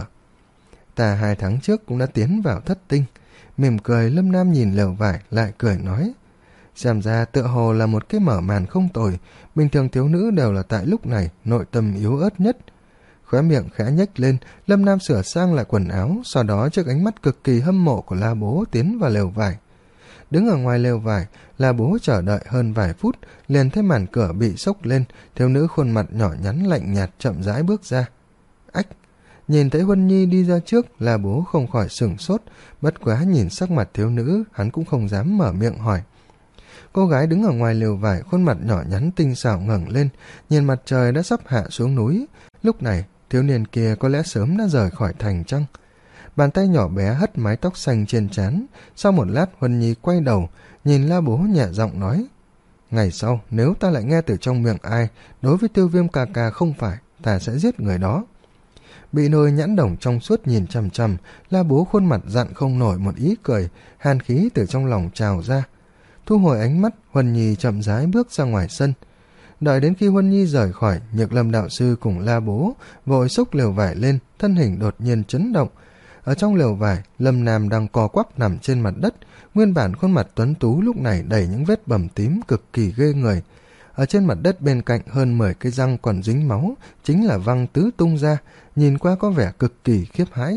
Ta hai tháng trước cũng đã tiến vào thất tinh. Mỉm cười, Lâm Nam nhìn lều vải lại cười nói. Xem ra tựa hồ là một cái mở màn không tồi, bình thường thiếu nữ đều là tại lúc này nội tâm yếu ớt nhất. Khóe miệng khẽ nhếch lên, Lâm Nam sửa sang lại quần áo, sau đó trước ánh mắt cực kỳ hâm mộ của La Bố tiến vào lều vải. Đứng ở ngoài lều vải, La Bố chờ đợi hơn vài phút, liền thấy màn cửa bị xốc lên, thiếu nữ khuôn mặt nhỏ nhắn lạnh nhạt chậm rãi bước ra. Ách! Nhìn thấy Huân Nhi đi ra trước, La Bố không khỏi sửng sốt, bất quá nhìn sắc mặt thiếu nữ, hắn cũng không dám mở miệng hỏi. Cô gái đứng ở ngoài lều vải, khuôn mặt nhỏ nhắn tinh xảo ngẩng lên, nhìn mặt trời đã sắp hạ xuống núi. Lúc này, thiếu niên kia có lẽ sớm đã rời khỏi thành chăng? Bàn tay nhỏ bé hất mái tóc xanh trên trán. Sau một lát, Huân Nhi quay đầu, nhìn La Bố nhẹ giọng nói. Ngày sau, nếu ta lại nghe từ trong miệng ai, đối với Tiêu Viêm ca ca không phải, ta sẽ giết người đó. Bị đôi nhãn đồng trong suốt nhìn chằm chằm, La Bố khuôn mặt dặn không nổi một ý cười, hàn khí từ trong lòng trào ra. Thu hồi ánh mắt, Huân Nhi chậm rãi bước ra ngoài sân. Đợi đến khi Huân Nhi rời khỏi, Nhược Lâm đạo sư cùng La Bố vội xốc lều vải lên, thân hình đột nhiên chấn động. Ở trong lều vải, Lâm Nam đang co quắp nằm trên mặt đất, nguyên bản khuôn mặt tuấn tú lúc này đầy những vết bầm tím cực kỳ ghê người. Ở trên mặt đất bên cạnh hơn mười cái răng còn dính máu, chính là văng tứ tung ra, nhìn qua có vẻ cực kỳ khiếp hãi.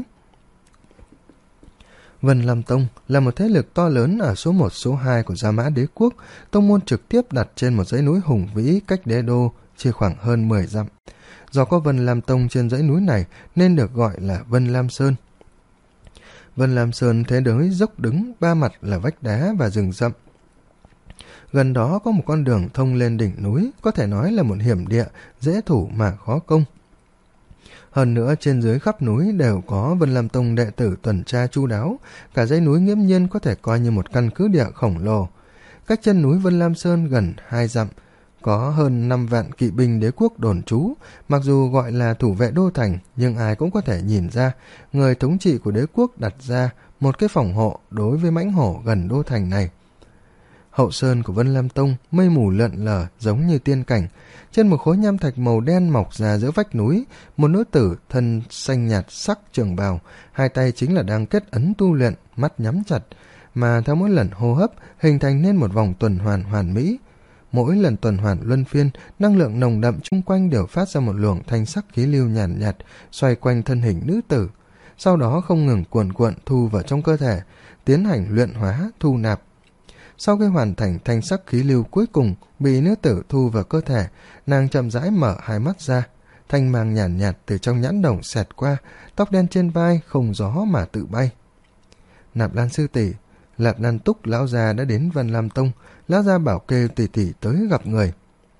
Vân Lam Tông là một thế lực to lớn ở số một số hai của Gia Mã Đế Quốc, tông môn trực tiếp đặt trên một dãy núi hùng vĩ cách đế đô chỉ khoảng hơn mười dặm. Do có Vân Lam Tông trên dãy núi này nên được gọi là Vân Lam Sơn. Vân Lam Sơn thế đới dốc đứng, ba mặt là vách đá và rừng rậm. Gần đó có một con đường thông lên đỉnh núi, có thể nói là một hiểm địa, dễ thủ mà khó công. Hơn nữa trên dưới khắp núi đều có Vân Lam Tông đệ tử tuần tra chu đáo, cả dãy núi nghiễm nhiên có thể coi như một căn cứ địa khổng lồ. Cách chân núi Vân Lam Sơn gần hai dặm, có hơn năm vạn kỵ binh đế quốc đồn trú, mặc dù gọi là thủ vệ đô thành, nhưng ai cũng có thể nhìn ra, người thống trị của đế quốc đặt ra một cái phòng hộ đối với mãnh hổ gần đô thành này. Hậu sơn của Vân Lam Tông, mây mù lượn lờ giống như tiên cảnh. Trên một khối nham thạch màu đen mọc ra giữa vách núi, một nữ tử thân xanh nhạt sắc trường bào, hai tay chính là đang kết ấn tu luyện, mắt nhắm chặt, mà theo mỗi lần hô hấp hình thành nên một vòng tuần hoàn hoàn mỹ. Mỗi lần tuần hoàn luân phiên, năng lượng nồng đậm chung quanh đều phát ra một luồng thanh sắc khí lưu nhàn nhạt, nhạt xoay quanh thân hình nữ tử, sau đó không ngừng cuồn cuộn thu vào trong cơ thể, tiến hành luyện hóa, thu nạp. Sau khi hoàn thành thanh sắc khí lưu cuối cùng bị nữ tử thu vào cơ thể, nàng chậm rãi mở hai mắt ra, thanh mang nhàn nhạt, nhạt từ trong nhãn đồng xẹt qua, tóc đen trên vai không gió mà tự bay. Nạp Lan sư tỷ, Lạp Lan Túc lão già đã đến Vân Lam Tông, lão già bảo kêu tỷ tỷ tới gặp người.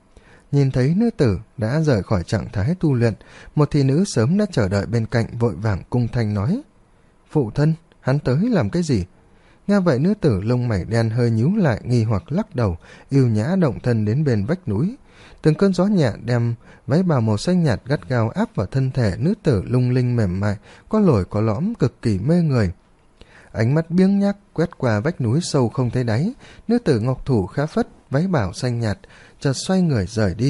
Nhìn thấy nữ tử đã rời khỏi trạng thái tu luyện, một thị nữ sớm đã chờ đợi bên cạnh vội vàng cung thanh nói: Phụ thân, hắn tới làm cái gì? Nghe vậy nữ tử lông mày đen hơi nhíu lại, nghi hoặc lắc đầu, yêu nhã động thân đến bên vách núi. Từng cơn gió nhẹ đem váy bào màu xanh nhạt gắt gao áp vào thân thể nữ tử lung linh mềm mại, có lồi có lõm, cực kỳ mê người. Ánh mắt biếng nhác quét qua vách núi sâu không thấy đáy, nữ tử ngọc thủ khá phất, váy bào xanh nhạt, chợt xoay người rời đi.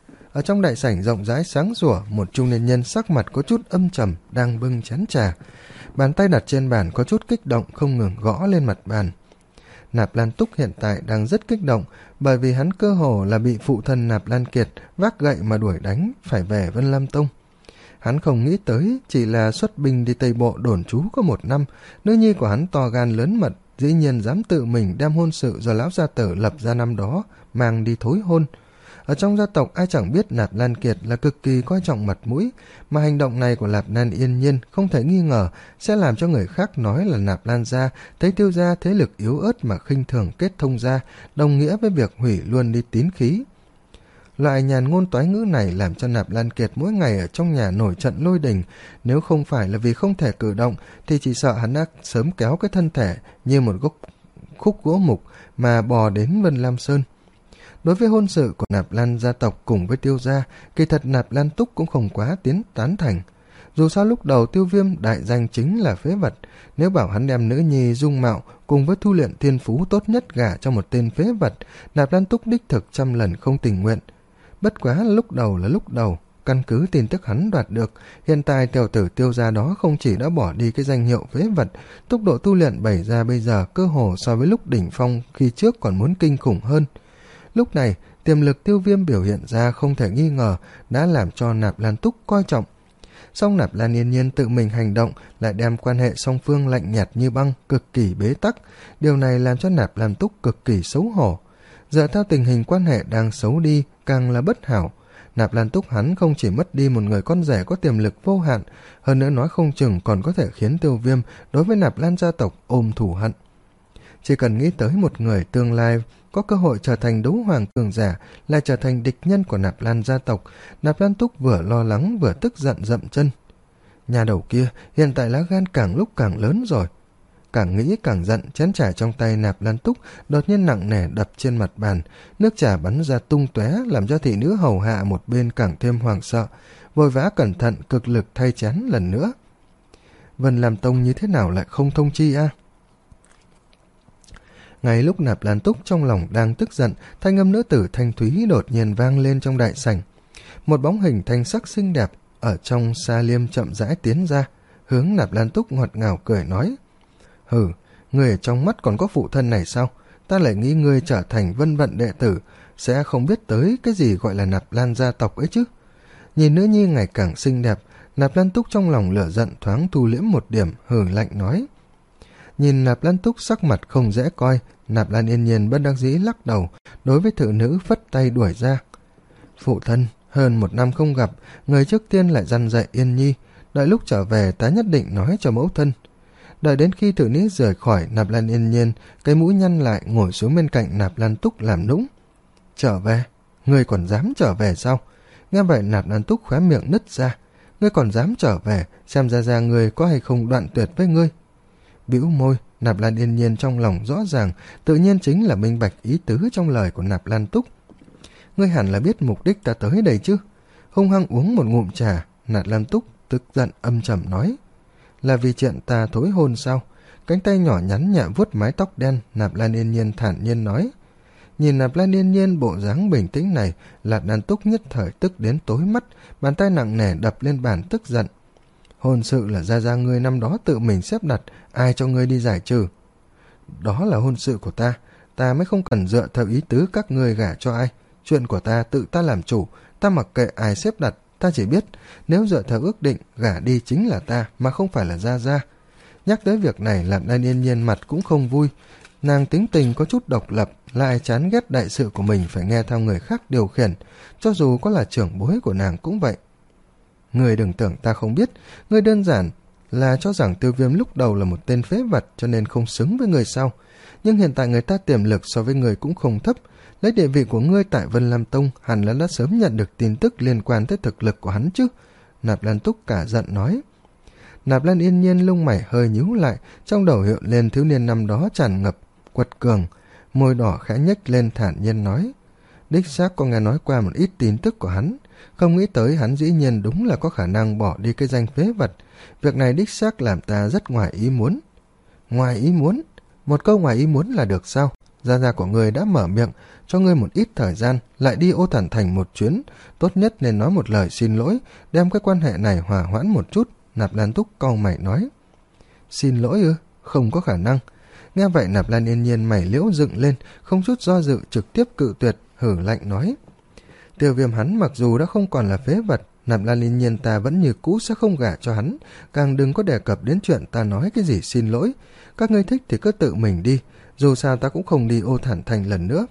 Ở trong đại sảnh rộng rãi sáng sủa, một trung niên nhân sắc mặt có chút âm trầm đang bưng chén trà. Bàn tay đặt trên bàn có chút kích động, không ngừng gõ lên mặt bàn. Nạp Lan Túc hiện tại đang rất kích động, bởi vì hắn cơ hồ là bị phụ thân Nạp Lan Kiệt vác gậy mà đuổi đánh, phải về Vân Lam Tông. Hắn không nghĩ tới, chỉ là xuất binh đi Tây Bộ đồn trú có một năm, nữ nhi của hắn to gan lớn mật, dĩ nhiên dám tự mình đem hôn sự do lão gia tử lập ra năm đó, mang đi thối hôn. Ở trong gia tộc ai chẳng biết Nạp Lan Kiệt là cực kỳ coi trọng mặt mũi, mà hành động này của Nạp Lan Yên Nhiên không thể nghi ngờ sẽ làm cho người khác nói là Nạp Lan gia thấy Tiêu gia thế lực yếu ớt mà khinh thường kết thông gia, đồng nghĩa với việc hủy luôn đi tín khí. Loại nhàn ngôn toái ngữ này làm cho Nạp Lan Kiệt mỗi ngày ở trong nhà nổi trận lôi đình, nếu không phải là vì không thể cử động thì chỉ sợ hắn đã sớm kéo cái thân thể như một gốc khúc gỗ mục mà bò đến Vân Lam Sơn. Đối với hôn sự của Nạp Lan gia tộc cùng với Tiêu gia, kỳ thật Nạp Lan Túc cũng không quá tiến tán thành. Dù sao lúc đầu Tiêu Viêm đại danh chính là phế vật, nếu bảo hắn đem nữ nhi dung mạo cùng với thu luyện thiên phú tốt nhất gả cho một tên phế vật, Nạp Lan Túc đích thực trăm lần không tình nguyện. Bất quá lúc đầu là lúc đầu, căn cứ tin tức hắn đoạt được, hiện tại tiểu tử Tiêu gia đó không chỉ đã bỏ đi cái danh hiệu phế vật, tốc độ tu luyện bày ra bây giờ cơ hồ so với lúc đỉnh phong khi trước còn muốn kinh khủng hơn. Lúc này, tiềm lực Tiêu Viêm biểu hiện ra không thể nghi ngờ đã làm cho Nạp Lan Túc coi trọng. Song Nạp Lan Yên Nhiên tự mình hành động lại đem quan hệ song phương lạnh nhạt như băng, cực kỳ bế tắc. Điều này làm cho Nạp Lan Túc cực kỳ xấu hổ. Giờ theo tình hình quan hệ đang xấu đi, càng là bất hảo. Nạp Lan Túc hắn không chỉ mất đi một người con rể có tiềm lực vô hạn, hơn nữa nói không chừng còn có thể khiến Tiêu Viêm đối với Nạp Lan gia tộc ôm thù hận. Chỉ cần nghĩ tới một người tương lai có cơ hội trở thành đấu hoàng cường giả, lại trở thành địch nhân của Nạp Lan gia tộc, Nạp Lan Túc vừa lo lắng vừa tức giận dậm chân. Nhà đầu kia hiện tại lá gan càng lúc càng lớn rồi. Càng nghĩ càng giận, chén trà trong tay Nạp Lan Túc đột nhiên nặng nề đập trên mặt bàn, nước trà bắn ra tung tóe làm cho thị nữ hầu hạ một bên càng thêm hoảng sợ, vội vã cẩn thận cực lực thay chén lần nữa. Vân Lam Tông như thế nào lại không thông chi a? À? Ngay lúc Nạp Lan Túc trong lòng đang tức giận, thanh âm nữ tử thanh thúy đột nhiên vang lên trong đại sảnh. Một bóng hình thanh sắc xinh đẹp ở trong sa liêm chậm rãi tiến ra, hướng Nạp Lan Túc ngọt ngào cười nói: Hừ, người ở trong mắt còn có phụ thân này sao? Ta lại nghĩ ngươi trở thành vân vận đệ tử, sẽ không biết tới cái gì gọi là Nạp Lan gia tộc ấy chứ. Nhìn nữ nhi ngày càng xinh đẹp, Nạp Lan Túc trong lòng lửa giận thoáng thu liễm một điểm, hừ lạnh nói. Nhìn Nạp Lan Túc sắc mặt không dễ coi, Nạp Lan Yên Nhiên bất đắc dĩ lắc đầu, đối với thự nữ phất tay đuổi ra. Phụ thân, hơn một năm không gặp, người trước tiên lại dăn dạy Yên Nhi, đợi lúc trở về ta nhất định nói cho mẫu thân. Đợi đến khi thự nữ rời khỏi, Nạp Lan Yên Nhiên cái mũi nhăn lại ngồi xuống bên cạnh Nạp Lan Túc làm nũng. Trở về? Ngươi còn dám trở về sao? Nghe vậy Nạp Lan Túc khóe miệng nứt ra. Ngươi còn dám trở về, xem ra ra ngươi có hay không đoạn tuyệt với ngươi. Bĩu môi, Nạp Lan Yên Nhiên trong lòng rõ ràng, tự nhiên chính là minh bạch ý tứ trong lời của Nạp Lan Túc. Ngươi hẳn là biết mục đích ta tới đây chứ? Hung hăng uống một ngụm trà, Nạp Lan Túc tức giận âm trầm nói. Là vì chuyện ta thối hôn sao? Cánh tay nhỏ nhắn nhẹ vuốt mái tóc đen, Nạp Lan Yên Nhiên thản nhiên nói. Nhìn Nạp Lan Yên Nhiên bộ dáng bình tĩnh này, Nạp Lan Túc nhất thời tức đến tối mắt, bàn tay nặng nề đập lên bàn tức giận. Hôn sự là gia gia ngươi năm đó tự mình xếp đặt, ai cho ngươi đi giải trừ? Đó là hôn sự của ta, ta mới không cần dựa theo ý tứ các ngươi gả cho ai. Chuyện của ta tự ta làm chủ, ta mặc kệ ai xếp đặt, ta chỉ biết nếu dựa theo ước định gả đi chính là ta mà không phải là gia gia. Nhắc tới việc này Nạp Lan Yên Nhiên mặt cũng không vui, nàng tính tình có chút độc lập, lại chán ghét đại sự của mình phải nghe theo người khác điều khiển, cho dù có là trưởng bối của nàng cũng vậy. Ngươi đừng tưởng ta không biết, ngươi đơn giản là cho rằng Tiêu Viêm lúc đầu là một tên phế vật cho nên không xứng với người sau. Nhưng hiện tại người ta tiềm lực so với người cũng không thấp. Lấy địa vị của ngươi tại Vân Lam Tông, hẳn là đã sớm nhận được tin tức liên quan tới thực lực của hắn chứ. Nạp Lan Túc cả giận nói. Nạp Lan yên nhiên lông mày hơi nhíu lại, trong đầu hiện lên thiếu niên năm đó tràn ngập quật cường, môi đỏ khẽ nhếch lên thản nhiên nói. Đích xác có nghe nói qua một ít tin tức của hắn, không nghĩ tới hắn dĩ nhiên đúng là có khả năng bỏ đi cái danh phế vật. Việc này đích xác làm ta rất ngoài ý muốn. Ngoài ý muốn? Một câu ngoài ý muốn là được sao? Gia gia của ngươi đã mở miệng, cho ngươi một ít thời gian, lại đi Ô Thản Thành một chuyến, tốt nhất nên nói một lời xin lỗi, đem cái quan hệ này hòa hoãn một chút. Nạp Lan Túc cau mày nói. Xin lỗi ư? Không có khả năng. Nghe vậy Nạp Lan yên nhiên mày liễu dựng lên, không chút do dự trực tiếp cự tuyệt, hử lạnh nói. Tiêu Viêm hắn mặc dù đã không còn là phế vật, Nạp Lan yên nhiên ta vẫn như cũ sẽ không gả cho hắn, càng đừng có đề cập đến chuyện ta nói cái gì xin lỗi. Các ngươi thích thì cứ tự mình đi, dù sao ta cũng không đi Ô Thản Thành lần nữa.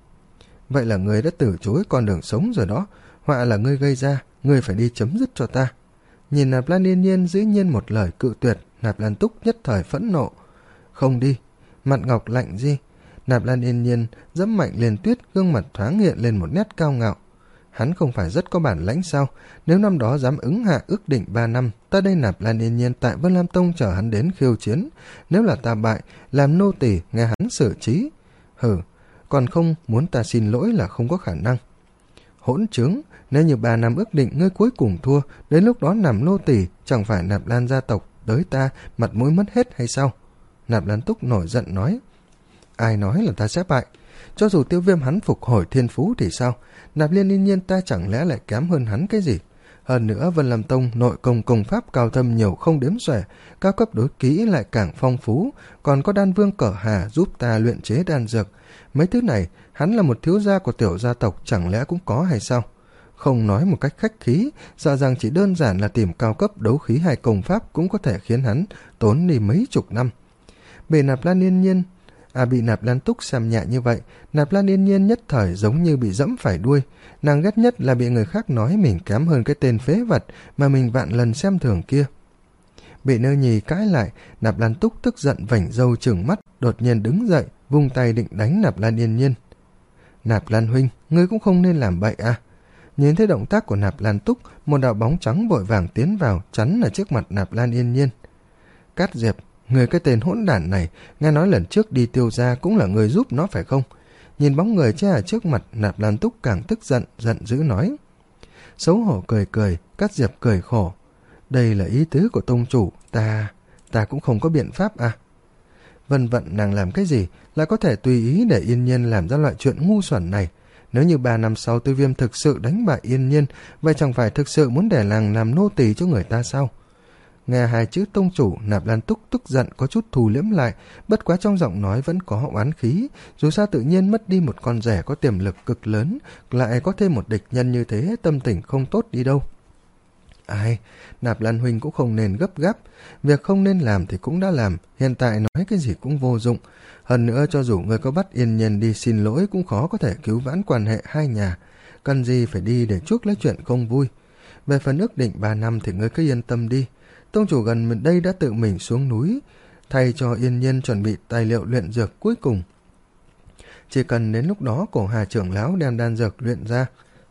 Vậy là ngươi đã từ chối con đường sống rồi đó, họa là ngươi gây ra, ngươi phải đi chấm dứt cho ta. Nhìn Nạp Lan yên nhiên dĩ nhiên một lời cự tuyệt, Nạp Lan Túc nhất thời phẫn nộ. Không đi. Mặt ngọc lạnh di. Nạp Lan yên nhiên dẫm mạnh lên tuyết, gương mặt thoáng hiện lên một nét cao ngạo. Hắn không phải rất có bản lãnh sao? Nếu năm đó dám ứng hạ ước định ba năm, ta đây Nạp Lan yên nhiên tại Vân Lam Tông chờ hắn đến khiêu chiến. Nếu là ta bại, làm nô tỳ nghe hắn xử trí. Hừ, còn không muốn ta xin lỗi là không có khả năng. Hỗn trướng, nếu như ba năm ước định ngươi cuối cùng thua, đến lúc đó nằm nô tỳ, chẳng phải Nạp Lan gia tộc tới ta mặt mũi mất hết hay sao? Nạp Lan Túc nổi giận nói. Ai nói là ta sẽ bại? Cho dù Tiêu Viêm hắn phục hồi thiên phú thì sao? Nạp Liên yên nhiên ta chẳng lẽ lại kém hơn hắn cái gì? Hơn nữa Vân Lam Tông nội công công pháp cao thâm nhiều không đếm xuể, cao cấp đối kỹ lại càng phong phú, còn có đan vương Cở Hà giúp ta luyện chế đan dược. Mấy thứ này, hắn là một thiếu gia của tiểu gia tộc chẳng lẽ cũng có hay sao? Không nói một cách khách khí, sợ rằng chỉ đơn giản là tìm cao cấp đấu khí hay công pháp cũng có thể khiến hắn tốn đi mấy chục năm. Bị Nạp Lan yên nhiên, à bị Nạp Lan Túc xem nhẹ như vậy, Nạp Lan yên nhiên nhất thời giống như bị dẫm phải đuôi. Nàng ghét nhất là bị người khác nói mình kém hơn cái tên phế vật mà mình vạn lần xem thường kia. Bị Nơ Nhì cãi lại, Nạp Lan Túc tức giận vảnh râu trừng mắt, đột nhiên đứng dậy, vung tay định đánh Nạp Lan yên nhiên. Nạp Lan huynh, ngươi cũng không nên làm bậy à? Nhìn thấy động tác của Nạp Lan Túc, một đạo bóng trắng vội vàng tiến vào, chắn ở trước mặt Nạp Lan yên nhiên. Cát Diệp, người cái tên hỗn đản này, nghe nói lần trước đi Tiêu gia cũng là người giúp nó phải không? Nhìn bóng người che ở trước mặt, Nạp Lan Túc càng tức giận, giận dữ nói. Xấu hổ cười cười, Cát Diệp cười khổ. Đây là ý tứ của tông chủ, ta, ta cũng không có biện pháp à? Vân vận nàng làm cái gì, lại có thể tùy ý để Yên Nhiên làm ra loại chuyện ngu xuẩn này? Nếu như ba năm sau Tiêu Viêm thực sự đánh bại Yên Nhiên, vậy chẳng phải thực sự muốn để nàng làm nô tỳ cho người ta sao? Nghe hai chữ tông chủ, Nạp Lan Túc tức giận có chút thù liễm lại, bất quá trong giọng nói vẫn có oán khí. Dù sao tự nhiên mất đi một con rể có tiềm lực cực lớn, lại có thêm một địch nhân như thế, tâm tình không tốt đi đâu. Ai, Nạp Lan huynh cũng không nên gấp gáp, việc không nên làm thì cũng đã làm, hiện tại nói cái gì cũng vô dụng. Hơn nữa cho dù người có bắt Yên Nhiên đi xin lỗi cũng khó có thể cứu vãn quan hệ hai nhà, cần gì phải đi để chuốc lấy chuyện không vui. Về phần ước định ba năm thì ngươi cứ yên tâm đi, tông chủ gần đây đã tự mình xuống núi thay cho Yên Nhiên chuẩn bị tài liệu luyện dược cuối cùng. Chỉ cần đến lúc đó cổ Hà trưởng lão đem đan dược luyện ra,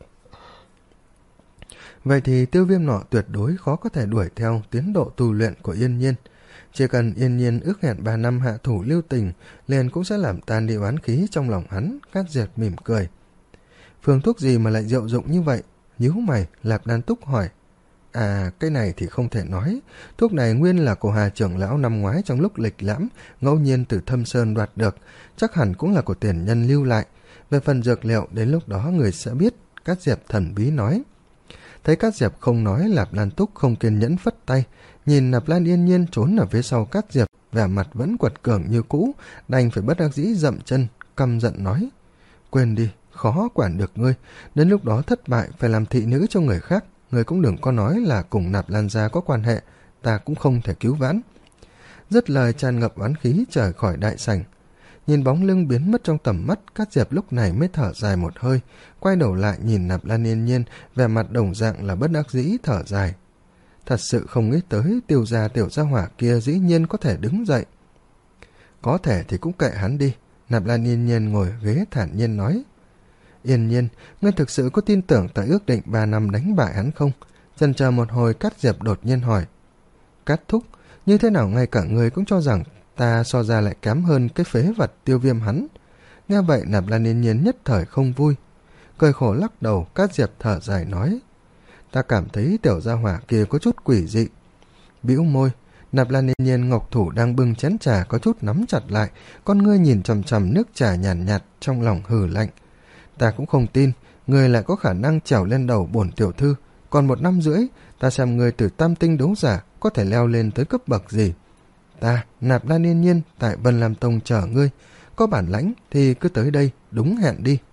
vậy thì Tiêu Viêm nọ tuyệt đối khó có thể đuổi theo tiến độ tu luyện của Yên Nhiên. Chỉ cần Yên Nhiên ước hẹn ba năm hạ thủ lưu tình, liền cũng sẽ làm tan đi oán khí trong lòng hắn. Cát Diệp mỉm cười. Phương thuốc gì mà lại diệu dụng như vậy? Nhíu mày, Lạp Lan Túc hỏi. À, cái này thì không thể nói. Thuốc này nguyên là cổ Hà trưởng lão năm ngoái trong lúc lịch lãm, ngẫu nhiên từ Thâm Sơn đoạt được, chắc hẳn cũng là của tiền nhân lưu lại. Về phần dược liệu, đến lúc đó người sẽ biết, Cát Diệp thần bí nói. Thấy Cát Diệp không nói, Lạp Lan Túc không kiên nhẫn phất tay, nhìn Nạp Lan Yên Nhiên trốn ở phía sau Cát Diệp, vẻ mặt vẫn quật cường như cũ, đành phải bất đắc dĩ dậm chân, căm giận nói. Quên đi, khó quản được ngươi, đến lúc đó thất bại phải làm thị nữ cho người khác, người cũng đừng có nói là cùng Nạp Lan gia có quan hệ, ta cũng không thể cứu vãn. Dứt lời tràn ngập oán khí trời khỏi đại sảnh. Nhìn bóng lưng biến mất trong tầm mắt, Cát Diệp lúc này mới thở dài một hơi, quay đầu lại nhìn Nạp Lan Yên Nhiên, vẻ mặt đồng dạng là bất đắc dĩ thở dài. thật sự không nghĩ tới Tiêu gia tiểu gia hỏa kia dĩ nhiên có thể đứng dậy. Có thể thì cũng kệ hắn đi, Nạp Lan Yên Nhiên ngồi ghế thản nhiên nói. Yên Nhiên, ngươi thực sự có tin tưởng ta ước định ba năm đánh bại hắn không? Chần chờ một hồi, Cát Diệp đột nhiên hỏi. Cát thúc, như thế nào ngay cả ngươi cũng cho rằng ta so ra lại kém hơn cái phế vật Tiêu Viêm hắn? Nghe vậy Nạp Lan Yên Nhiên nhất thời không vui. Cười khổ lắc đầu, Cát Diệp thở dài nói. Ta cảm thấy tiểu gia hỏa kia có chút quỷ dị. Bĩu môi, Nạp Lan Yên Nhiên ngọc thủ đang bưng chén trà có chút nắm chặt lại, con ngươi nhìn chằm chằm nước trà nhàn nhạt, nhạt, trong lòng hừ lạnh. Ta cũng không tin, ngươi lại có khả năng trèo lên đầu bổn tiểu thư. Còn một năm rưỡi, ta xem ngươi từ tam tinh đấu giả có thể leo lên tới cấp bậc gì. Ta, Nạp Lan Yên Nhiên, tại Vân Lam Tông chờ ngươi. Có bản lãnh thì cứ tới đây, đúng hẹn đi.